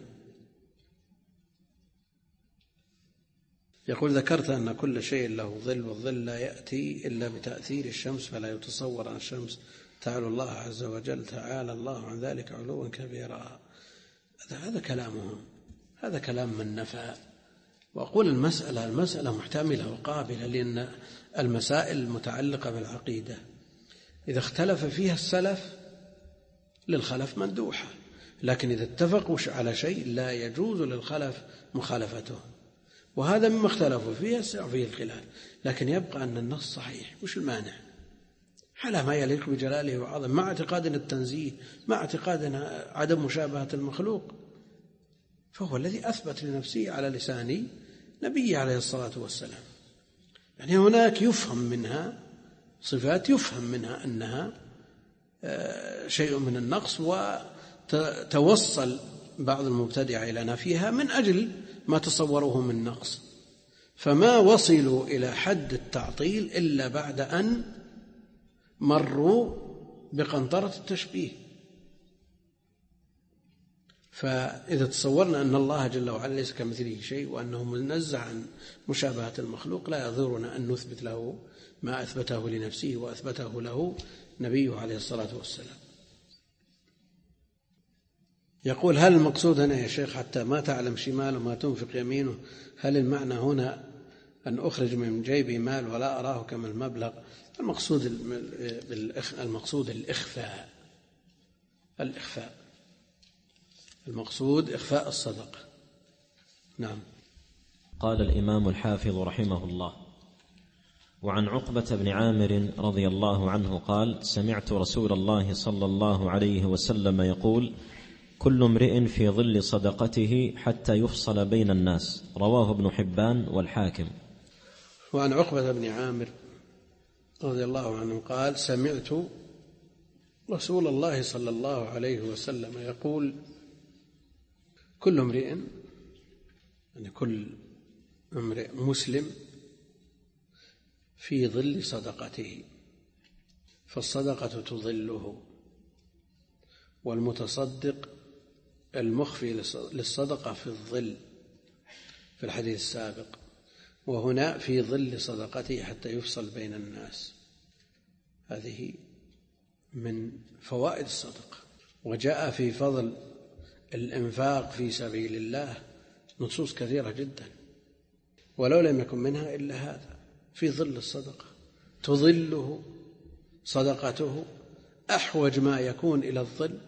يقول: ذكرت أن كل شيء له ظل، والظل لا يأتي إلا بتأثير الشمس، فلا يتصور أن الشمس تعالى الله عز وجل، تعالى الله عن ذلك علوا كبيرا. هذا كلامهم، هذا كلام من نفى. وأقول المسألة محتملة وقابلة، لأن المسائل المتعلقة بالعقيدة إذا اختلف فيها السلف للخلف مندوحة، لكن إذا اتفقوا على شيء لا يجوز للخلف مخالفته، وهذا مما اختلفوا فيه يسع فيه الخلاف. لكن يبقى أن النص صحيح، وش المانع؟ على ما يليق بجلاله وعظمه، مع اعتقادنا التنزيه، مع اعتقادنا عدم مشابهة المخلوق، فهو الذي أثبت لنفسه على لسان نبيه عليه الصلاة والسلام. يعني هناك يفهم منها صفات، يفهم منها أنها شيء من النقص، وتوصل بعض المبتدعة إلى نفيها من أجل ما تصوروه من نقص، فما وصلوا إلى حد التعطيل إلا بعد أن مروا بقنطرة التشبيه. فإذا تصورنا أن الله جل وعلا ليس كمثله شيء، وأنه منزه عن مشابهة المخلوق، لا يضرنا أن نثبت له ما أثبته لنفسه وأثبته له نبيه عليه الصلاة والسلام. يقول: هل المقصود هنا يا شيخ حتى ما تعلم شماله ما تنفق يمينه؟ هل المعنى هنا أن أخرج من جيبي مال ولا أراه كما المبلغ؟ المقصود الإخفاء، المقصود إخفاء الصدقة. نعم. قال الإمام الحافظ رحمه الله: وعن عقبة بن عامر رضي الله عنه قال: سمعت رسول الله صلى الله عليه وسلم يقول: كل امرئ في ظل صدقته حتى يفصل بين الناس. رواه ابن حبان والحاكم. وعن عقبة بن عامر رضي الله عنه قال: سمعت رسول الله صلى الله عليه وسلم يقول: كل امرئ، يعني كل امرئ مسلم في ظل صدقته، فالصدقة تظله، والمتصدق المخفي للصدقة في الظل في الحديث السابق، وهنا في ظل صدقته حتى يفصل بين الناس. هذه من فوائد الصدقة. وجاء في فضل الإنفاق في سبيل الله نصوص كثيرة جدا، ولو لم يكن منها إلا هذا، في ظل الصدقة تظله صدقته أحوج ما يكون إلى الظل،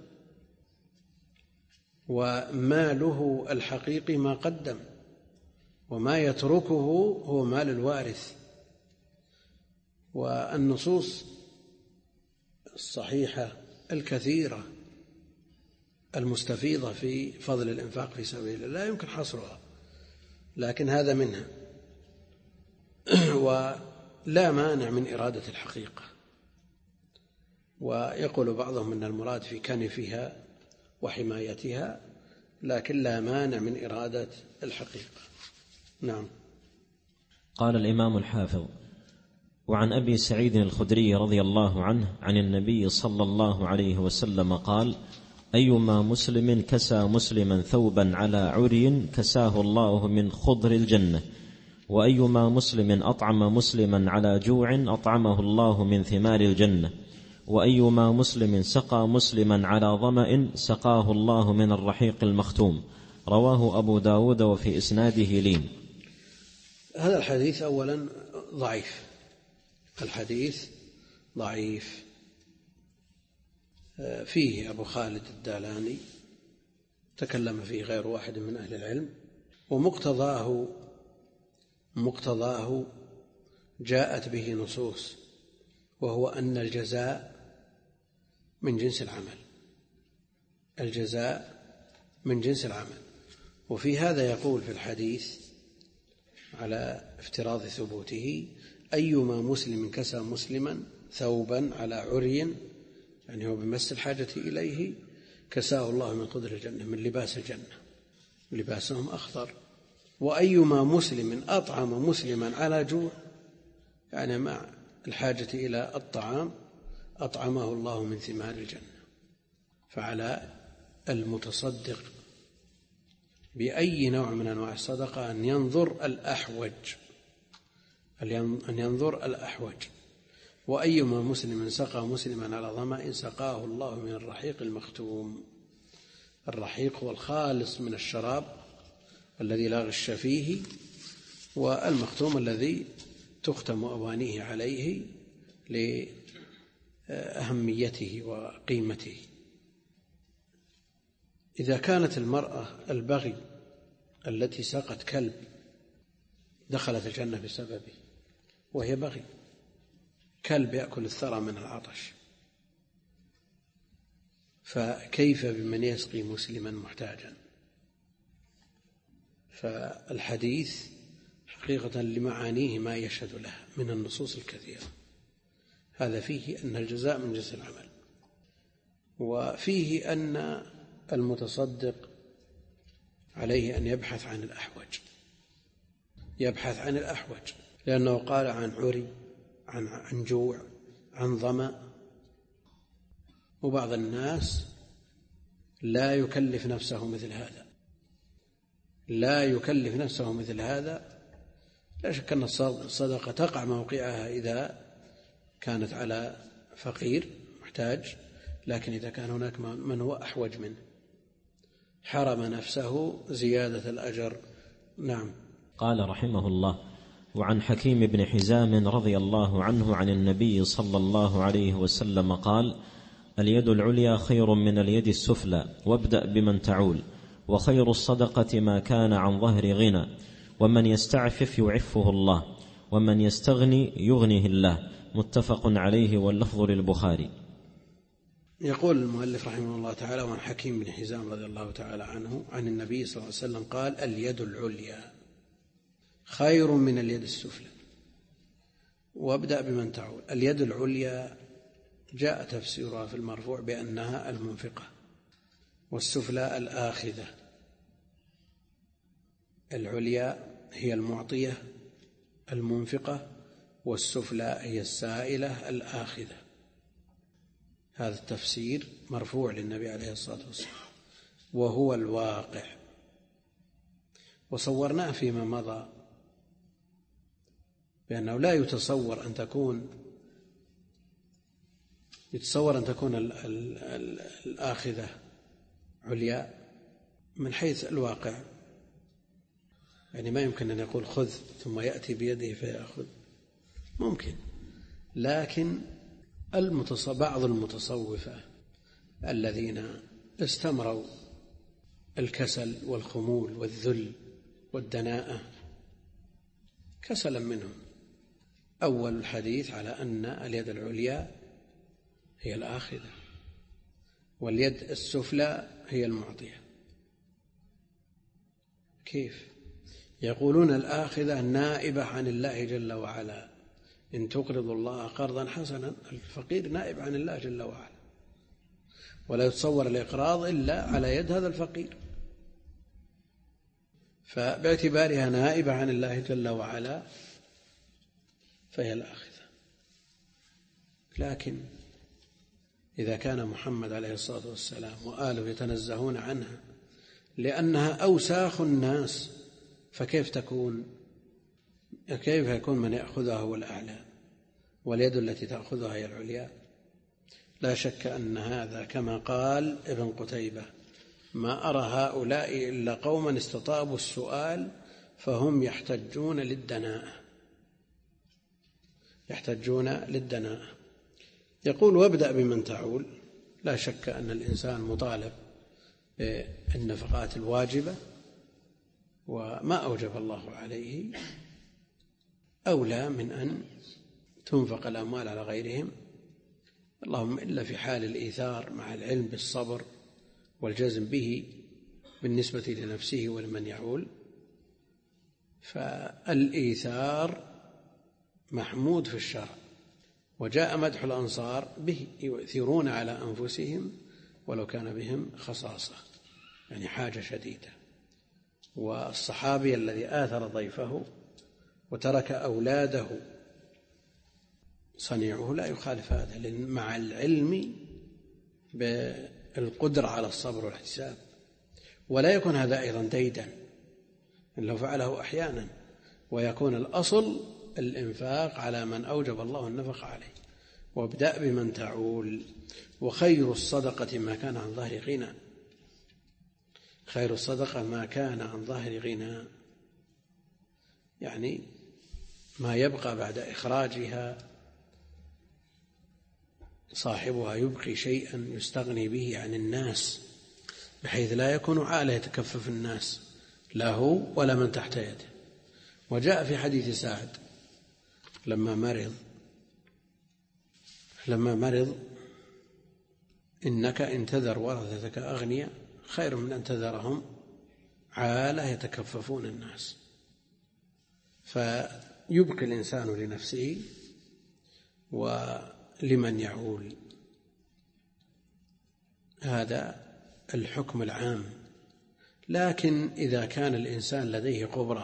وماله الحقيقي ما قدم، وما يتركه هو مال الوارث. والنصوص الصحيحة الكثيرة المستفيضة في فضل الإنفاق في سبيل الله لا يمكن حصرها، لكن هذا منها. ولا مانع من إرادة الحقيقة. ويقول بعضهم أن المراد في كنفها وحمايتها، لكن لا مانع من إرادة الحقيقة. نعم. قال الإمام الحافظ: وعن أبي سعيد الخدري رضي الله عنه عن النبي صلى الله عليه وسلم قال: أيما مسلم كسى مسلما ثوبا على عري كساه الله من خضر الجنة، وأيما مسلم أطعم مسلما على جوع أطعمه الله من ثمار الجنة، وأيما مسلم سقى مسلما على ظمأ سقاه الله من الرحيق المختوم. رواه أبو داود وفي إسناده لين. هذا الحديث أولا ضعيف، الحديث ضعيف، فيه أبو خالد الدالاني تكلم فيه غير واحد من أهل العلم، ومقتضاه جاءت به نصوص، وهو أن الجزاء من جنس العمل، الجزاء من جنس العمل. وفي هذا يقول في الحديث على افتراض ثبوته: أيما مسلم كسى مسلما ثوبا على عري، يعني هو بمس الحاجة إليه، كساه الله من خضر الجنة، من لباس الجنة، لباسهم أخضر. وأيما مسلم أطعم مسلما على جوع، يعني مع الحاجة إلى الطعام، أطعمه الله من ثمار الجنة. فعلى المتصدق بأي نوع من أنواع الصدقة أن ينظر الأحوج. وأيما مسلم سقى مسلما على ظمأ سقاه الله من الرحيق المختوم. الرحيق هو الخالص من الشراب الذي لا غش فيه، والمختوم الذي تختم أوانيه عليه لأهميته وقيمته. إذا كانت المرأة البغي التي سقت كلب دخلت الجنة بسببه، وهي بغي، كلب يأكل الثرى من العطش، فكيف بمن يسقي مسلما محتاجا؟ فالحديث حقيقة لمعانيه ما يشهد له من النصوص الكثيرة. هذا فيه أن الجزاء من جنس العمل، وفيه أن المتصدق عليه أن يبحث عن الأحوج، لأنه قال عن عري، عن جوع، عن ظمأ. وبعض الناس لا يكلف نفسه مثل هذا، لا شك أن الصدقة تقع موقعها إذا كانت على فقير محتاج، لكن إذا كان هناك من هو أحوج منه حرم نفسه زيادة الأجر. نعم. قال رحمه الله: وعن حكيم بن حزام رضي الله عنه عن النبي صلى الله عليه وسلم قال: اليد العليا خير من اليد السفلى، وابدأ بمن تعول، وخير الصدقة ما كان عن ظهر غنى، ومن يستعفف يعفه الله، ومن يستغني يغنيه الله. متفق عليه واللفظ للبخاري. يقول المؤلف رحمه الله تعالى: وعن حكيم بن حزام رضي الله تعالى عنه عن النبي صلى الله عليه وسلم قال: اليد العليا خير من اليد السفلى، وابدأ بمن تعول. اليد العليا جاء تفسيرها في المرفوع بأنها المنفقة، والسفلى الآخذة. العليا هي المعطية المنفقة، والسفلى هي السائلة الآخذة. هذا التفسير مرفوع للنبي عليه الصلاة والسلام، وهو الواقع. وصورناه فيما مضى بأنه لا يتصور أن تكون الآخذة عليا من حيث الواقع. يعني ما يمكن أن يقول خذ ثم يأتي بيده فيأخذ، ممكن، لكن بعض المتصوفة الذين استمروا الكسل والخمول والذل والدناءة كسلا منهم. أول الحديث على أن اليد العليا هي الآخذة واليد السفلى هي المعطية. كيف؟ يقولون الآخذة نائبة عن الله جل وعلا، إن تقرضوا الله قرضا حسنا. الفقير نائب عن الله جل وعلا، ولا يتصور الإقراض إلا على يد هذا الفقير، فباعتبارها نائبة عن الله جل وعلا فهي الآخذة. لكن إذا كان محمد عليه الصلاة والسلام وآله يتنزهون عنها لأنها أوساخ الناس، فكيف يكون من يأخذها هو الأعلى واليد التي تأخذها هي العليا؟ لا شك أن هذا كما قال ابن قتيبة: ما أرى هؤلاء إلا قوما استطابوا السؤال فهم يحتجون للدناءة. يقول: وابدأ بمن تعول. لا شك أن الإنسان مطالب بالنفقات الواجبة، وما أوجب الله عليه أولى من أن تنفق الأموال على غيرهم، اللهم إلا في حال الإيثار مع العلم بالصبر والجزم به بالنسبة لنفسه ولمن يعول. فالإيثار محمود في الشرع، وجاء مدح الأنصار به: يؤثرون على أنفسهم ولو كان بهم خصاصة، يعني حاجة شديدة. والصحابي الذي آثر ضيفه وترك أولاده صنيعه لا يخالف هذا، مع العلم بالقدرة على الصبر والاحتساب. ولا يكون هذا أيضا ديدا إن لو فعله أحيانا، ويكون الأصل الإنفاق على من أوجب الله النفق عليه. وابدأ بمن تعول. وخير الصدقة ما كان عن ظهر غنى. خير الصدقة ما كان عن ظهر غنى، يعني ما يبقى بعد إخراجها صاحبها يبقي شيئا يستغني به عن الناس، بحيث لا يكون عالة يتكفف الناس له ولا من تحت يده. وجاء في حديث سعد لما مرض: إنك إن تذر ورثتك أغنياء خير من أن تذرهم عالة يتكففون الناس. فيبقي الإنسان لنفسه ولمن يعول. هذا الحكم العام. لكن إذا كان الإنسان لديه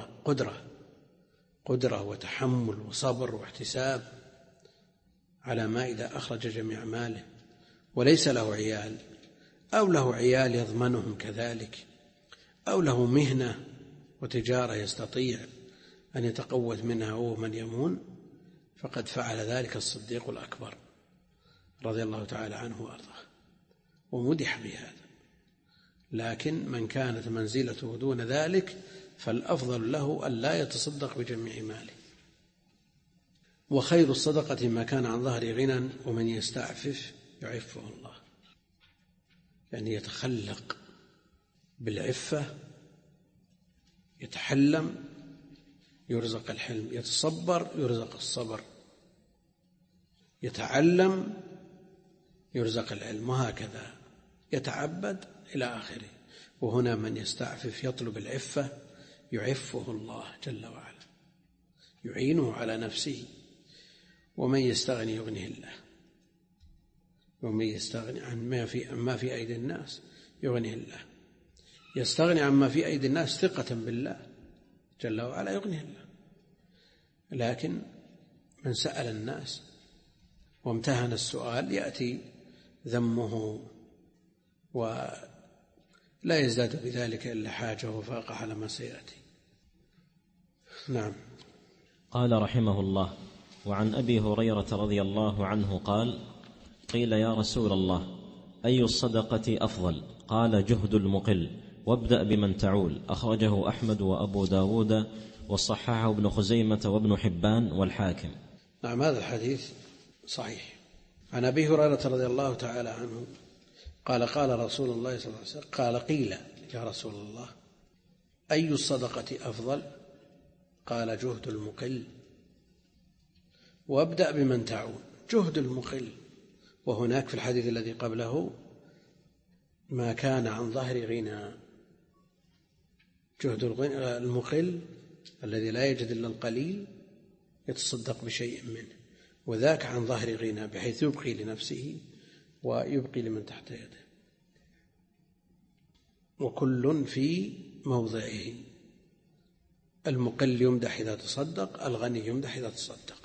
قدرة وتحمل وصبر واحتساب على ما إذا أخرج جميع ماله، وليس له عيال، أو له عيال يضمنهم كذلك، أو له مهنة وتجارة يستطيع أن يتقوت منها هو من يمون، فقد فعل ذلك الصديق الأكبر رضي الله تعالى عنه وأرضاه، ومدح بهذا. لكن من كانت منزلته دون ذلك فالأفضل له أن لا يتصدق بجميع ماله. وخير الصدقة ما كان عن ظهر غنى ومن يستعفف يعفه الله، يعني يتخلق بالعفة، يتحلم يرزق الحلم، يتصبر يرزق الصبر، يتعلم يرزق العلم، وهكذا يتعبد إلى آخره. وهنا من يستعفف يطلب العفة يعفه الله جل وعلا، يعينه على نفسه. ومن يستغني يغنيه الله، ومن يستغني عن ما في أيدي الناس يغنيه الله. يستغني عما في أيدي الناس ثقة بالله جل وعلا يغنيه الله. لكن من سأل الناس وامتهن السؤال يأتي ذمه، ولا يزداد بذلك إلا حاجة وفاقة على ما سيأتي. نعم. قال رحمه الله: وعن أبي هريرة رضي الله عنه قال: قيل يا رسول الله أي الصدقة أفضل؟ قال: جهد المقل، وابدأ بمن تعول. أخرجه أحمد وأبو داود وصححه ابن خزيمة وابن حبان والحاكم. نعم، هذا الحديث صحيح. عن أبي هريرة رضي الله تعالى عنه قال: قال رسول الله صلى الله عليه وسلم: قال قيل يا رسول الله أي الصدقة أفضل؟ قال: جهد المقل، وابدأ بمن تعول. جهد المقل، وهناك في الحديث الذي قبله ما كان عن ظهر غنى. جهد المقل الذي لا يجد إلا القليل يتصدق بشيء منه، وذاك عن ظهر غنى بحيث يبقي لنفسه ويبقي لمن تحت يده، وكل في موضعه. المقل يمدح إذا تصدق، الغني يمدح إذا تصدق.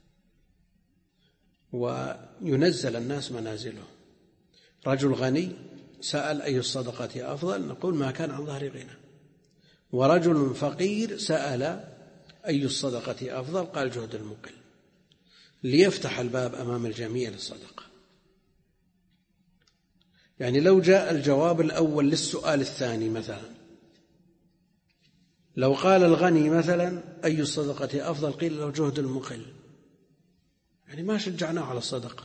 وينزل الناس منازله. رجل غني سأل أي الصدقة أفضل، نقول ما كان عن ظهر غنى. ورجل فقير سأل أي الصدقة أفضل، قال: جهد المقل، ليفتح الباب أمام الجميع للصدقة. يعني لو جاء الجواب الأول للسؤال الثاني مثلا، لو قال الغني مثلا أي الصدقة أفضل، قيل له جهد المقل، يعني ما شجعناه على الصدقة،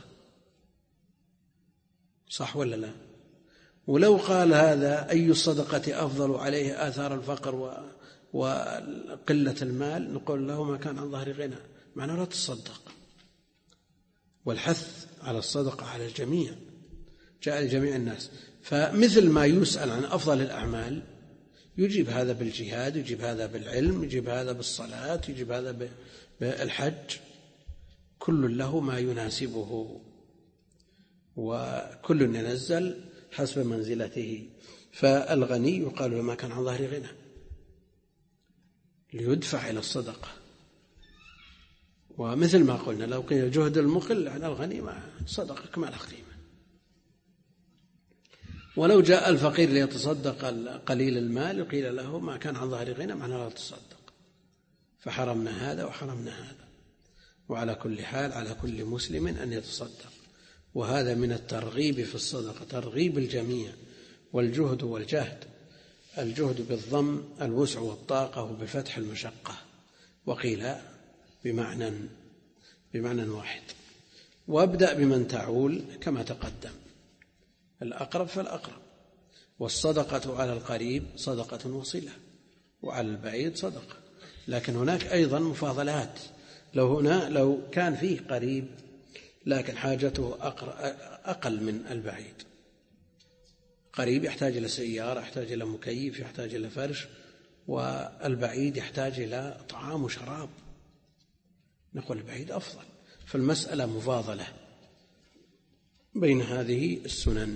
صح ولا لا؟ ولو قال هذا أي الصدقة أفضل عليه آثار الفقر وقلة المال، نقول له ما كان عن ظهر غنى، معناه لا تصدق. والحث على الصدقة على الجميع، جاء لجميع الناس. فمثل ما يسأل عن أفضل الأعمال، يجيب هذا بالجهاد، يجيب هذا بالعلم، يجيب هذا بالصلاة، يجيب هذا بالحج، كل له ما يناسبه، وكل ينزل حسب منزلته. فالغني يقال له ما كان عن ظهر غنى، ليدفع إلى الصدقة. ومثل ما قلنا لو قيل جهد المقل عن الغني، ما صدقك ما له قيمة. ولو جاء الفقير ليتصدق قليل المال، قيل له ما كان عن ظهر غنى، معناه لا تصدق. فحرمنا هذا وحرمنا هذا. وعلى كل حال على كل مسلم أن يتصدق، وهذا من الترغيب في الصدقة، ترغيب الجميع. والجهد والجهد، الجهد بالضم الوسع والطاقة، وبفتح المشقة، وقيل بمعنى واحد. وابدأ بمن تعول كما تقدم، الأقرب فالأقرب. والصدقة على القريب صدقة وصلة، وعلى البعيد صدقة. لكن هناك أيضا مفاضلات. لو كان فيه قريب لكن حاجته أقل من البعيد، قريب يحتاج إلى سيارة، يحتاج إلى مكيف، يحتاج إلى فرش، والبعيد يحتاج إلى طعام وشراب، نقول البعيد أفضل. فالمسألة مفاضلة بين هذه السنن.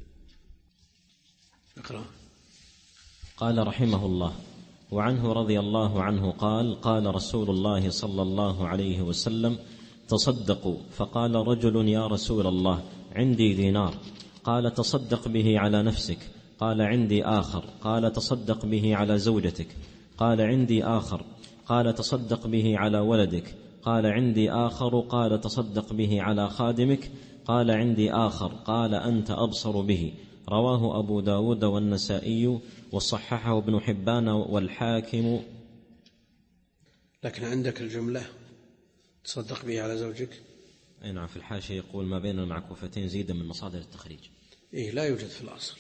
اقرأ. قال رحمه الله: وعنه رضي الله عنه قال: قال رسول الله صلى الله عليه وسلم: تصدقوا. فقال رجل: يا رسول الله، عندي دينار. قال: تصدق به على نفسك. قال: عندي آخر. قال: تصدق به على زوجتك. قال: عندي آخر. قال: تصدق به على ولدك. قال: عندي آخر. قال: تصدق به على خادمك. قال: عندي آخر. قال: أنت أبصر به. رواه أبو داود والنسائي وصححه ابن حبان والحاكم. لكن عندك الجملة تصدق به على زوجك. نعم، في الحاشية يقول ما بين المعكوفتين زيدا من مصادر التخريج. لا يوجد في الأصل،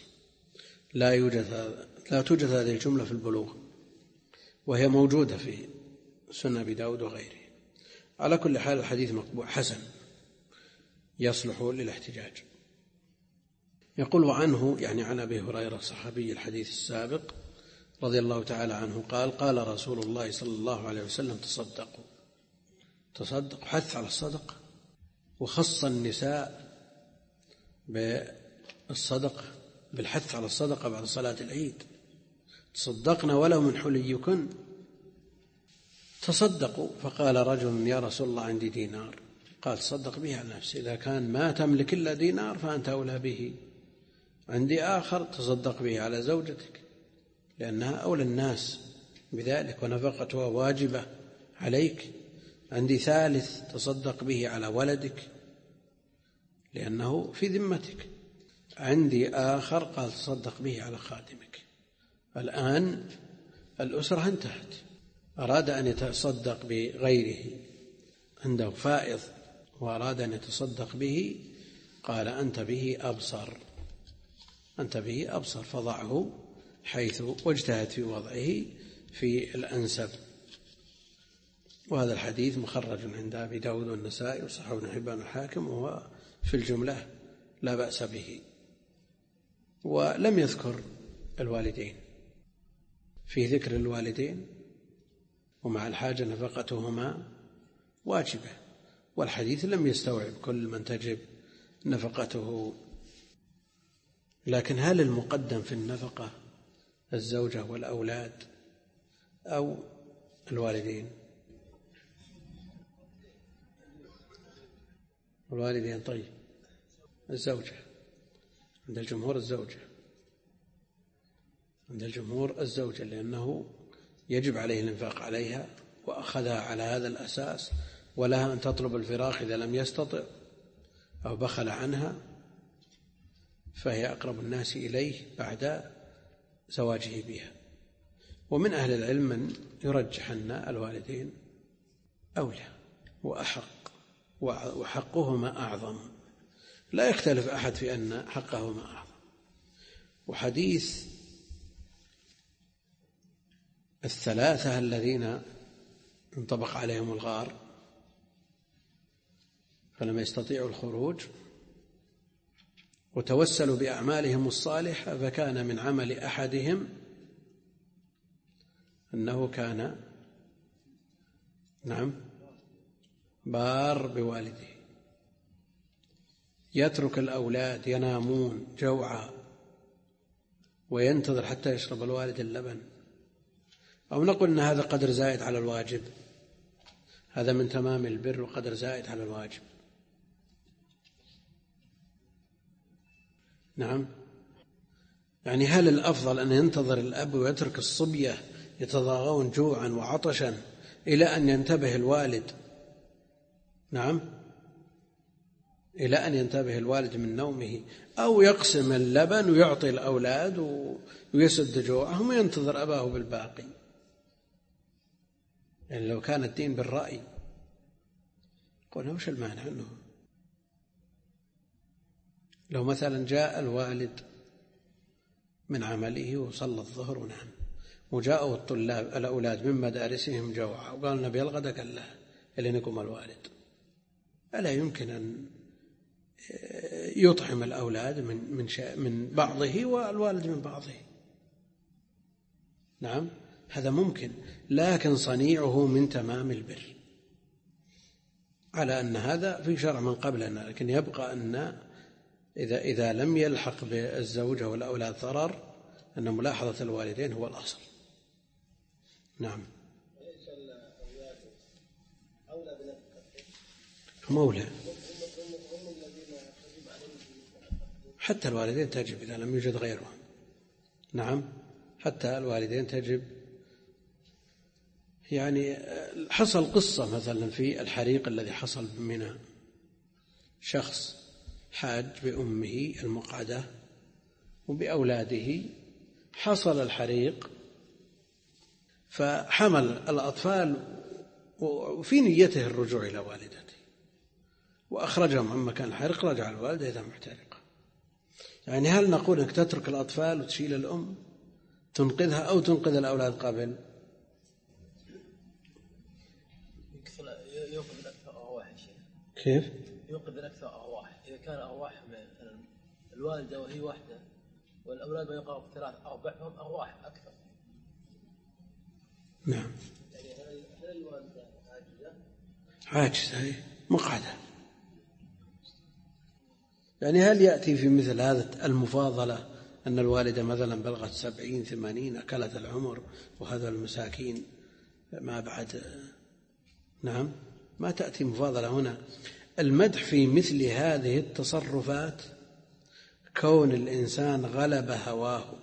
لا توجد هذه الجملة في البلوغ، وهي موجودة في سنة أبي داود وغيره. على كل حال الحديث مقبول حسن يصلح للاحتجاج. يقول: وعنه، يعني عن أبي هريرة صحابي الحديث السابق رضي الله تعالى عنه قال: قال رسول الله صلى الله عليه وسلم: تصدقوا، حث على الصدقة. وخص النساء بالصدقة، بالحث على الصدقة بعد صلاة العيد. تصدقن ولو من حليكن. تصدقوا. فقال رجل: يا رسول الله، عندي دينار. قال: تصدق به على نفسي، إذا كان ما تملك إلا دينار فأنت أولى به. عندي آخر: تصدق به على زوجتك، لأنها أولى الناس بذلك، ونفقتها واجبة عليك. عندي ثالث تصدق به على ولدك لأنه في ذمتك، عندي آخر قال تصدق به على خادمك. الآن الأسرة انتهت، أراد أن يتصدق بغيره، عنده فائض وأراد أن يتصدق به، قال أنت به أبصر فضعه حيث واجتهد في وضعه في الأنسب. وهذا الحديث مخرج عند أبي داود والنسائي وصححه ابن حبان الحاكم، وهو في الجملة لا بأس به. ولم يذكر الوالدين، في ذكر الوالدين ومع الحاجة نفقتهما واجبة، والحديث لم يستوعب كل من تجب نفقته. لكن هل المقدم في النفقة الزوجة والأولاد أو الوالدين؟ الوالدين. طيب، الزوجة عند الجمهور الزوجة لأنه يجب عليه الإنفاق عليها وأخذها على هذا الأساس، ولها أن تطلب الفراق إذا لم يستطع أو بخل عنها، فهي أقرب الناس إليه بعد زواجه بها. ومن أهل العلم من يرجح أن الوالدين أولى وأحق، وحقهما أعظم، لا يختلف أحد في أن حقهما أعظم. وحديث الثلاثة الذين انطبق عليهم الغار فلم يستطيعوا الخروج وتوسلوا بأعمالهم الصالحة، فكان من عمل أحدهم أنه كان بار بوالده، يترك الأولاد ينامون جوعا وينتظر حتى يشرب الوالد اللبن. أو نقول أن هذا قدر زائد على الواجب، هذا من تمام البر وقدر زائد على الواجب. يعني هل الأفضل أن ينتظر الأب ويترك الصبية يتضاغون جوعا وعطشا إلى أن ينتبه الوالد؟ إلى أن ينتبه الوالد من نومه، أو يقسم اللبن ويعطي الأولاد ويسد جوعهم وينتظر أباه بالباقي؟ يعني لو كان الدين بالرأي قلنا وش المانع أنه لو مثلا جاء الوالد من عمله وصلى الظهر ونام، وجاءوا الأولاد من مدارسهم جوعا وقالوا نبي الغداء، قال له إلين يقوم الوالد. ألا يمكن أن يطعم الأولاد من بعضه والوالد من بعضه؟ هذا ممكن، لكن صنيعه من تمام البر، على أن هذا في شرع من قبلنا. لكن يبقى أن إذا لم يلحق بالزوجة والأولاد ضرر، أن ملاحظة الوالدين هو الأصل. مولى حتى الوالدين تجب إذا لم يوجد غيرهم. حتى الوالدين تجب. يعني حصل قصة مثلا في الحريق الذي حصل بمنى، شخص حاج بأمه المقعدة وبأولاده، حصل الحريق فحمل الأطفال وفي نيته الرجوع إلى والدته وأخرجهم عن مكان الحريق، رجع الوالدة إذا محترقة. يعني هل نقول أنك تترك الأطفال وتشيل الأم تنقذها أو تنقذ الأولاد قبل؟ يوقظ الأكثر أرواح. كيف؟ يوقظ الأكثر أرواح. إذا كان أرواح الوالدة وهي واحدة والأولاد ما يقعوا في 3-4 فهم أرواح أكثر. يعني هل الوالدة عاجزة هي مقعدة؟ يعني هل يأتي في مثل هذا المفاضلة أن الوالدة مثلا بلغت 70-80 أكلت العمر وهذا المساكين ما بعد؟ ما تأتي مفاضلة هنا. المدح في مثل هذه التصرفات كون الإنسان غلب هواه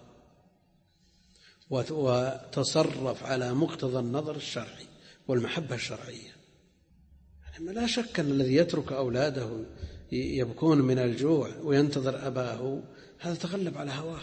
وتصرف على مقتضى النظر الشرعي والمحبة الشرعية. أما لا شك أن الذي يترك أولاده يبكون من الجوع وينتظر أباه هذا تغلب على هواه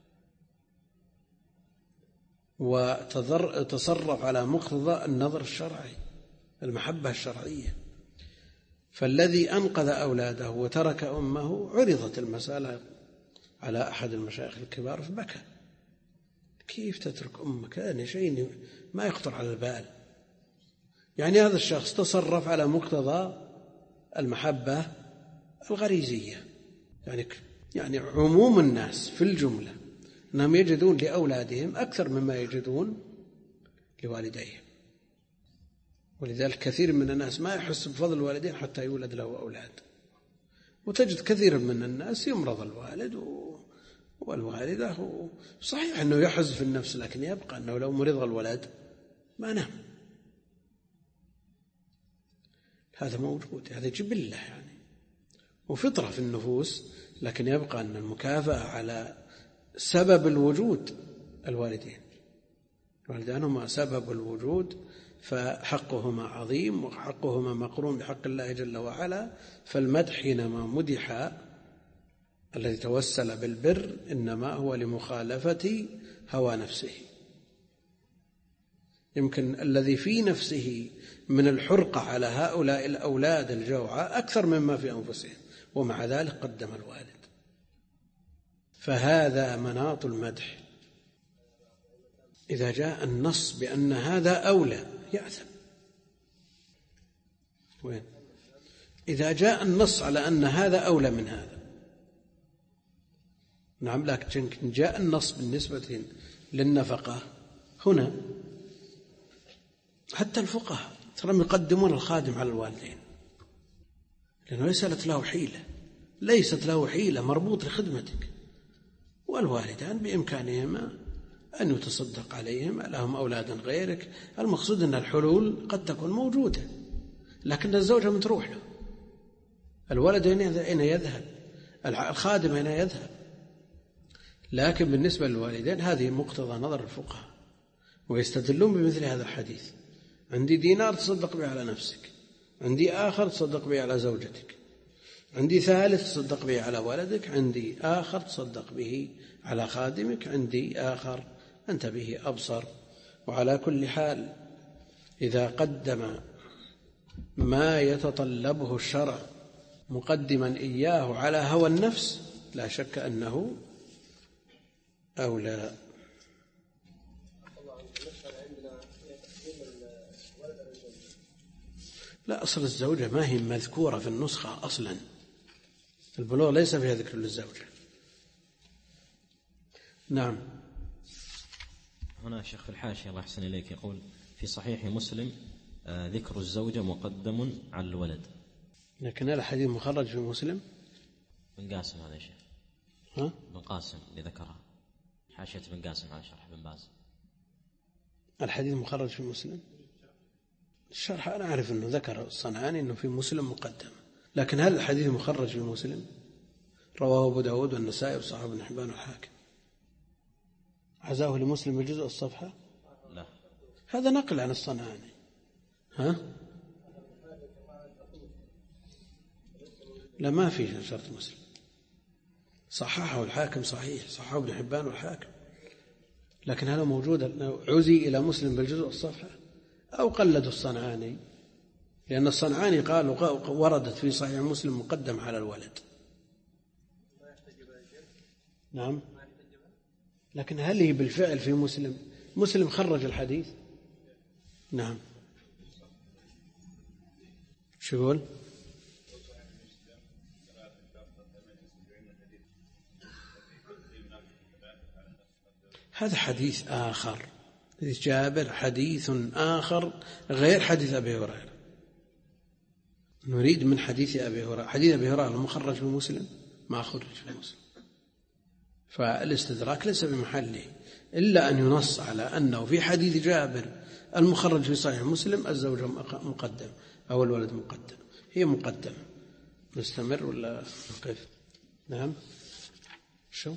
وتصرف على مقتضى النظر الشرعي المحبة الشرعية. فالذي أنقذ أولاده وترك أمه عرضت المسألة على أحد المشايخ الكبار فبكى. كيف تترك أمك؟ يعني شيء ما يخطر على البال. يعني هذا الشخص تصرف على مقتضى المحبة الغريزية. يعني عموم الناس في الجملة أنهم يجدون لأولادهم أكثر مما يجدون لوالديهم، ولذلك كثير من الناس ما يحس بفضل الوالدين حتى يولد له أولاد. وتجد كثير من الناس يمرض الوالد والوالدة، صحيح أنه يحز في النفس لكن يبقى أنه لو مرض الولد ما نام. هذا موجود، هذا جبلة يعني وفطرة في النفوس، لكن يبقى أن المكافأة على سبب الوجود الوالدين. الوالدان هما سبب الوجود فحقهما عظيم وحقهما مقرون بحق الله جل وعلا. فالمدح حينما مدح الذي توسل بالبر إنما هو لمخالفة هوى نفسه. يمكن الذي في نفسه من الحرقة على هؤلاء الأولاد الجوعى أكثر مما في أنفسهم، ومع ذلك قدم الوالد. فهذا مناط المدح. إذا جاء النص بأن هذا أولى يأثم. وين؟ إذا جاء النص على أن هذا أولى من هذا، نعم، لكن جاء النص بالنسبة للنفقة هنا حتى الفقهاء ترى يقدمون الخادم على الوالدين، لأنه ليست له حيلة مربوط لخدمتك. والوالدان بإمكانهما أن يتصدق عليهم، لهم أولادا غيرك. المقصود أن الحلول قد تكون موجودة، لكن الزوجة من تروح له، الولد أين يذهب، الخادم أين يذهب. لكن بالنسبة للوالدين هذه مقتضى نظر الفقهاء، ويستدلون بمثل هذا الحديث: عندي دينار تصدق به على نفسك، عندي آخر تصدق به على زوجتك، عندي ثالث تصدق به على ولدك، عندي آخر تصدق به على خادمك، عندي آخر أنت به أبصر. وعلى كل حال إذا قدم ما يتطلبه الشرع مقدما إياه على هوى النفس لا شك أنه أولى. لا، أصل الزوجة ما هي مذكورة في النسخة أصلا، البلوغ ليس فيها ذكر للزوجة. نعم. هنا شيخ في الحاشية الله يحسن إليك يقول: في صحيح مسلم ذكر الزوجة مقدم على الولد. لكن هذا الحديث مخرج في مسلم. بن قاسم هذا يا شيخ. ها؟ بن قاسم اللي ذكرها، حاشية بن قاسم على شرح بن باز. الحديث مخرج في مسلم. الشرح أنا أعرف أنه ذكر الصنعاني أنه في مسلم مقدم، لكن هل الحديث مخرج في مسلم؟ رواه أبو داود والنسائي وصححه ابن حبان والحاكم. عزاه لمسلم الجزء الصفحة؟ لا، هذا نقل عن الصنعاني. ها؟ لا، ما في شرط مسلم. صححه الحاكم صحيح، صححه ابن حبان والحاكم، لكن هل موجود عزي إلى مسلم بالجزء الصفحة أو قلد الصنعاني؟ لأن الصنعاني قال وردت في صحيح مسلم مقدم على الولد. نعم، لكن هل هي بالفعل في مسلم؟ مسلم خرج الحديث. نعم. شو يقول؟ هذا حديث آخر، حديث جابر حديث آخر غير حديث أبي هريرة. نريد من حديث أبي هريرة. حديث أبي هريرة المخرج في مسلم ما خرج في مسلم، فالاستدراك ليس بمحله، إلا أن ينص على أنه في حديث جابر المخرج في صحيح مسلم الزوجة مقدم أو الولد مقدم. هي مقدمة. نستمر ولا نقف؟ نعم. شو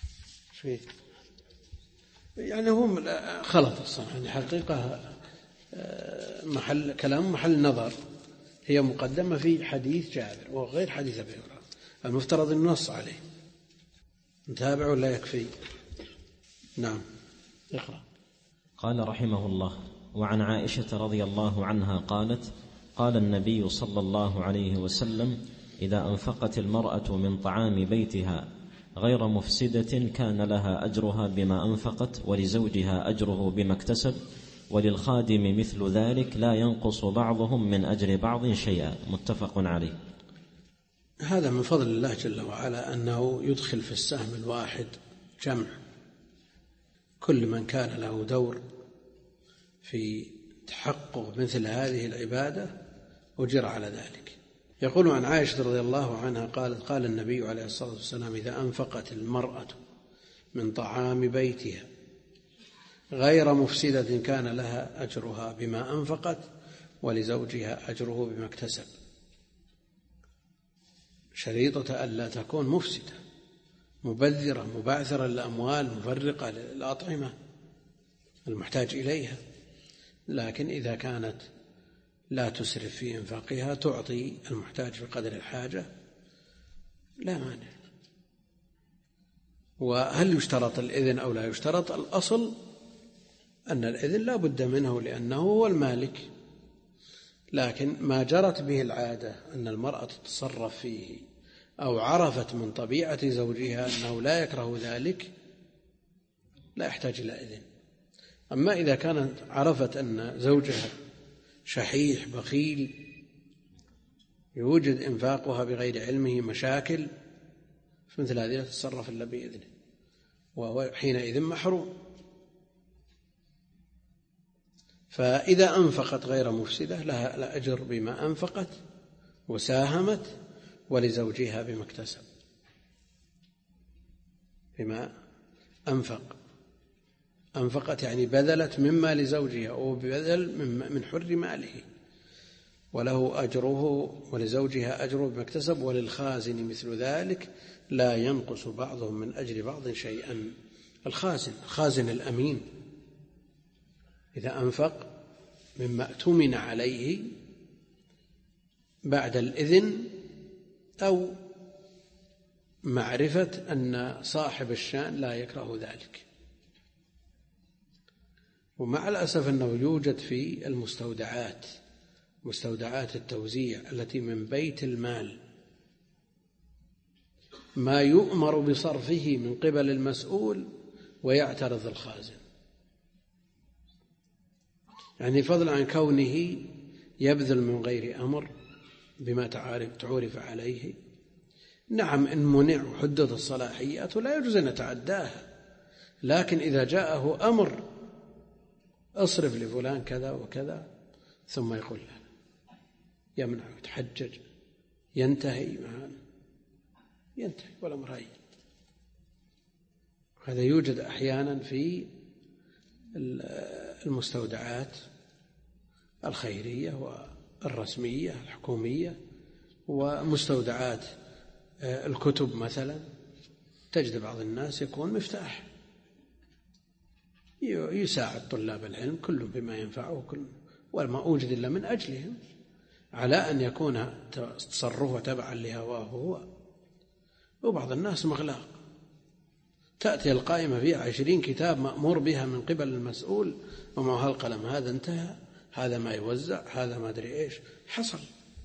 فيه؟ يعني هم خلط الصنعاني حقيقة محل نظر، هي مقدمة في حديث جابر وغير حديث أبي هريرة، المفترض أن نص عليه، نتابع ولا يكفي؟ نعم، اقرأ. قال رحمه الله: وعن عائشة رضي الله عنها قالت: قال النبي صلى الله عليه وسلم: إذا أنفقت المرأة من طعام بيتها غير مفسدة كان لها أجرها بما أنفقت، ولزوجها أجره بما اكتسب، وللخادم مثل ذلك، لا ينقص بعضهم من أجر بعض شيئا. متفق عليه. هذا من فضل الله جل وعلا أنه يدخل في السهم الواحد جمع، كل من كان له دور في تحقق مثل هذه العبادة أجر على ذلك. يقول عن عائشة رضي الله عنها قالت: قال النبي عليه الصلاة والسلام: إذا أنفقت المرأة من طعام بيتها غير مفسدة كان لها أجرها بما أنفقت، ولزوجها أجره بما اكتسب. شريطة ألا تكون مفسدة مبذرة مبعثرة للأموال مفرقة للأطعمة المحتاج إليها، لكن إذا كانت لا تسرف في إنفاقها تعطي المحتاج بقدر الحاجة لا مانع. وهل يشترط الإذن أو لا يشترط؟ الأصل أن الإذن لا بد منه لأنه هو المالك، لكن ما جرت به العادة أن المرأة تتصرف فيه أو عرفت من طبيعة زوجها أنه لا يكره ذلك لا يحتاج إلى إذن. أما إذا كانت عرفت أن زوجها شحيح بخيل يوجد إنفاقها بغير علمه مشاكل، فمثل هذه لا تتصرف إلا بإذنه، وهو حينئذ محروم. فإذا أنفقت غير مفسدة لها الأجر بما أنفقت وساهمت، ولزوجها بما اكتسب. بما أنفقت يعني بذلت مما لزوجها أو بذل من حر ماله، وله أجره ولزوجها أجره بما اكتسب، وللخازن مثل ذلك، لا ينقص بعضهم من أجر بعض شيئا. الخازن الأمين إذا أنفق مما اؤتمن عليه بعد الإذن أو معرفة أن صاحب الشأن لا يكره ذلك. ومع الأسف أنه يوجد في مستودعات التوزيع التي من بيت المال ما يؤمر بصرفه من قبل المسؤول ويعترض الخازن، يعني فضلا عن كونه يبذل من غير أمر بما تعرف عليه. نعم، إن منع وحدد الصلاحيات ولا يجوز أن نتعداها، لكن إذا جاءه أمر أصرف لفلان كذا وكذا ثم يقول لا، يمنع يتحجج ينتهي والأمر هين. هذا يوجد أحيانا في المستودعات الخيرية والرسمية الحكومية ومستودعات الكتب مثلا، تجد بعض الناس يكون مفتاح يساعد طلاب العلم كل بما ينفعه، وما أوجد إلا من أجلهم، على أن يكون تصرفه تبعا لهواه هو. وبعض الناس مغلاق، تأتي القائمة فيها 20 كتاب مأمور بها من قبل المسؤول ومعها القلم، هذا انتهى، هذا ما يوزع، هذا ما أدري إيش حصل.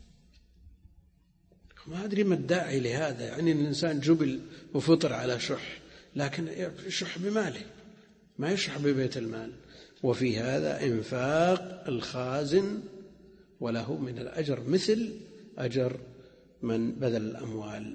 ما أدري ما الداعي لهذا، يعني الإنسان جبل وفطر على شح، لكن يشح بماله ما يشح ببيت المال. وفي هذا إنفاق الخازن، وله من الأجر مثل أجر من بذل الأموال.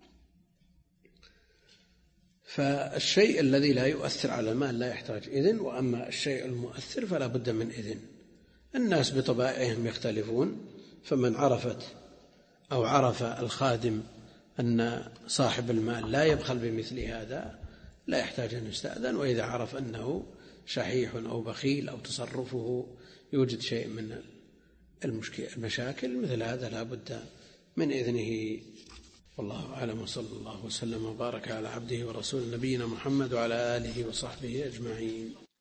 فالشيء الذي لا يؤثر على المال لا يحتاج إذن، وأما الشيء المؤثر فلا بد من إذن. الناس بطبائعهم يختلفون، فمن عرف الخادم أن صاحب المال لا يبخل بمثل هذا لا يحتاج أن يستأذن، وإذا عرف أنه شحيح أو بخيل أو تصرفه يوجد شيء من المشاكل مثل هذا لا بد من إذنه. والله أعلم، وصلى الله وسلم وبارك على عبده ورسوله نبينا محمد وعلى آله وصحبه أجمعين.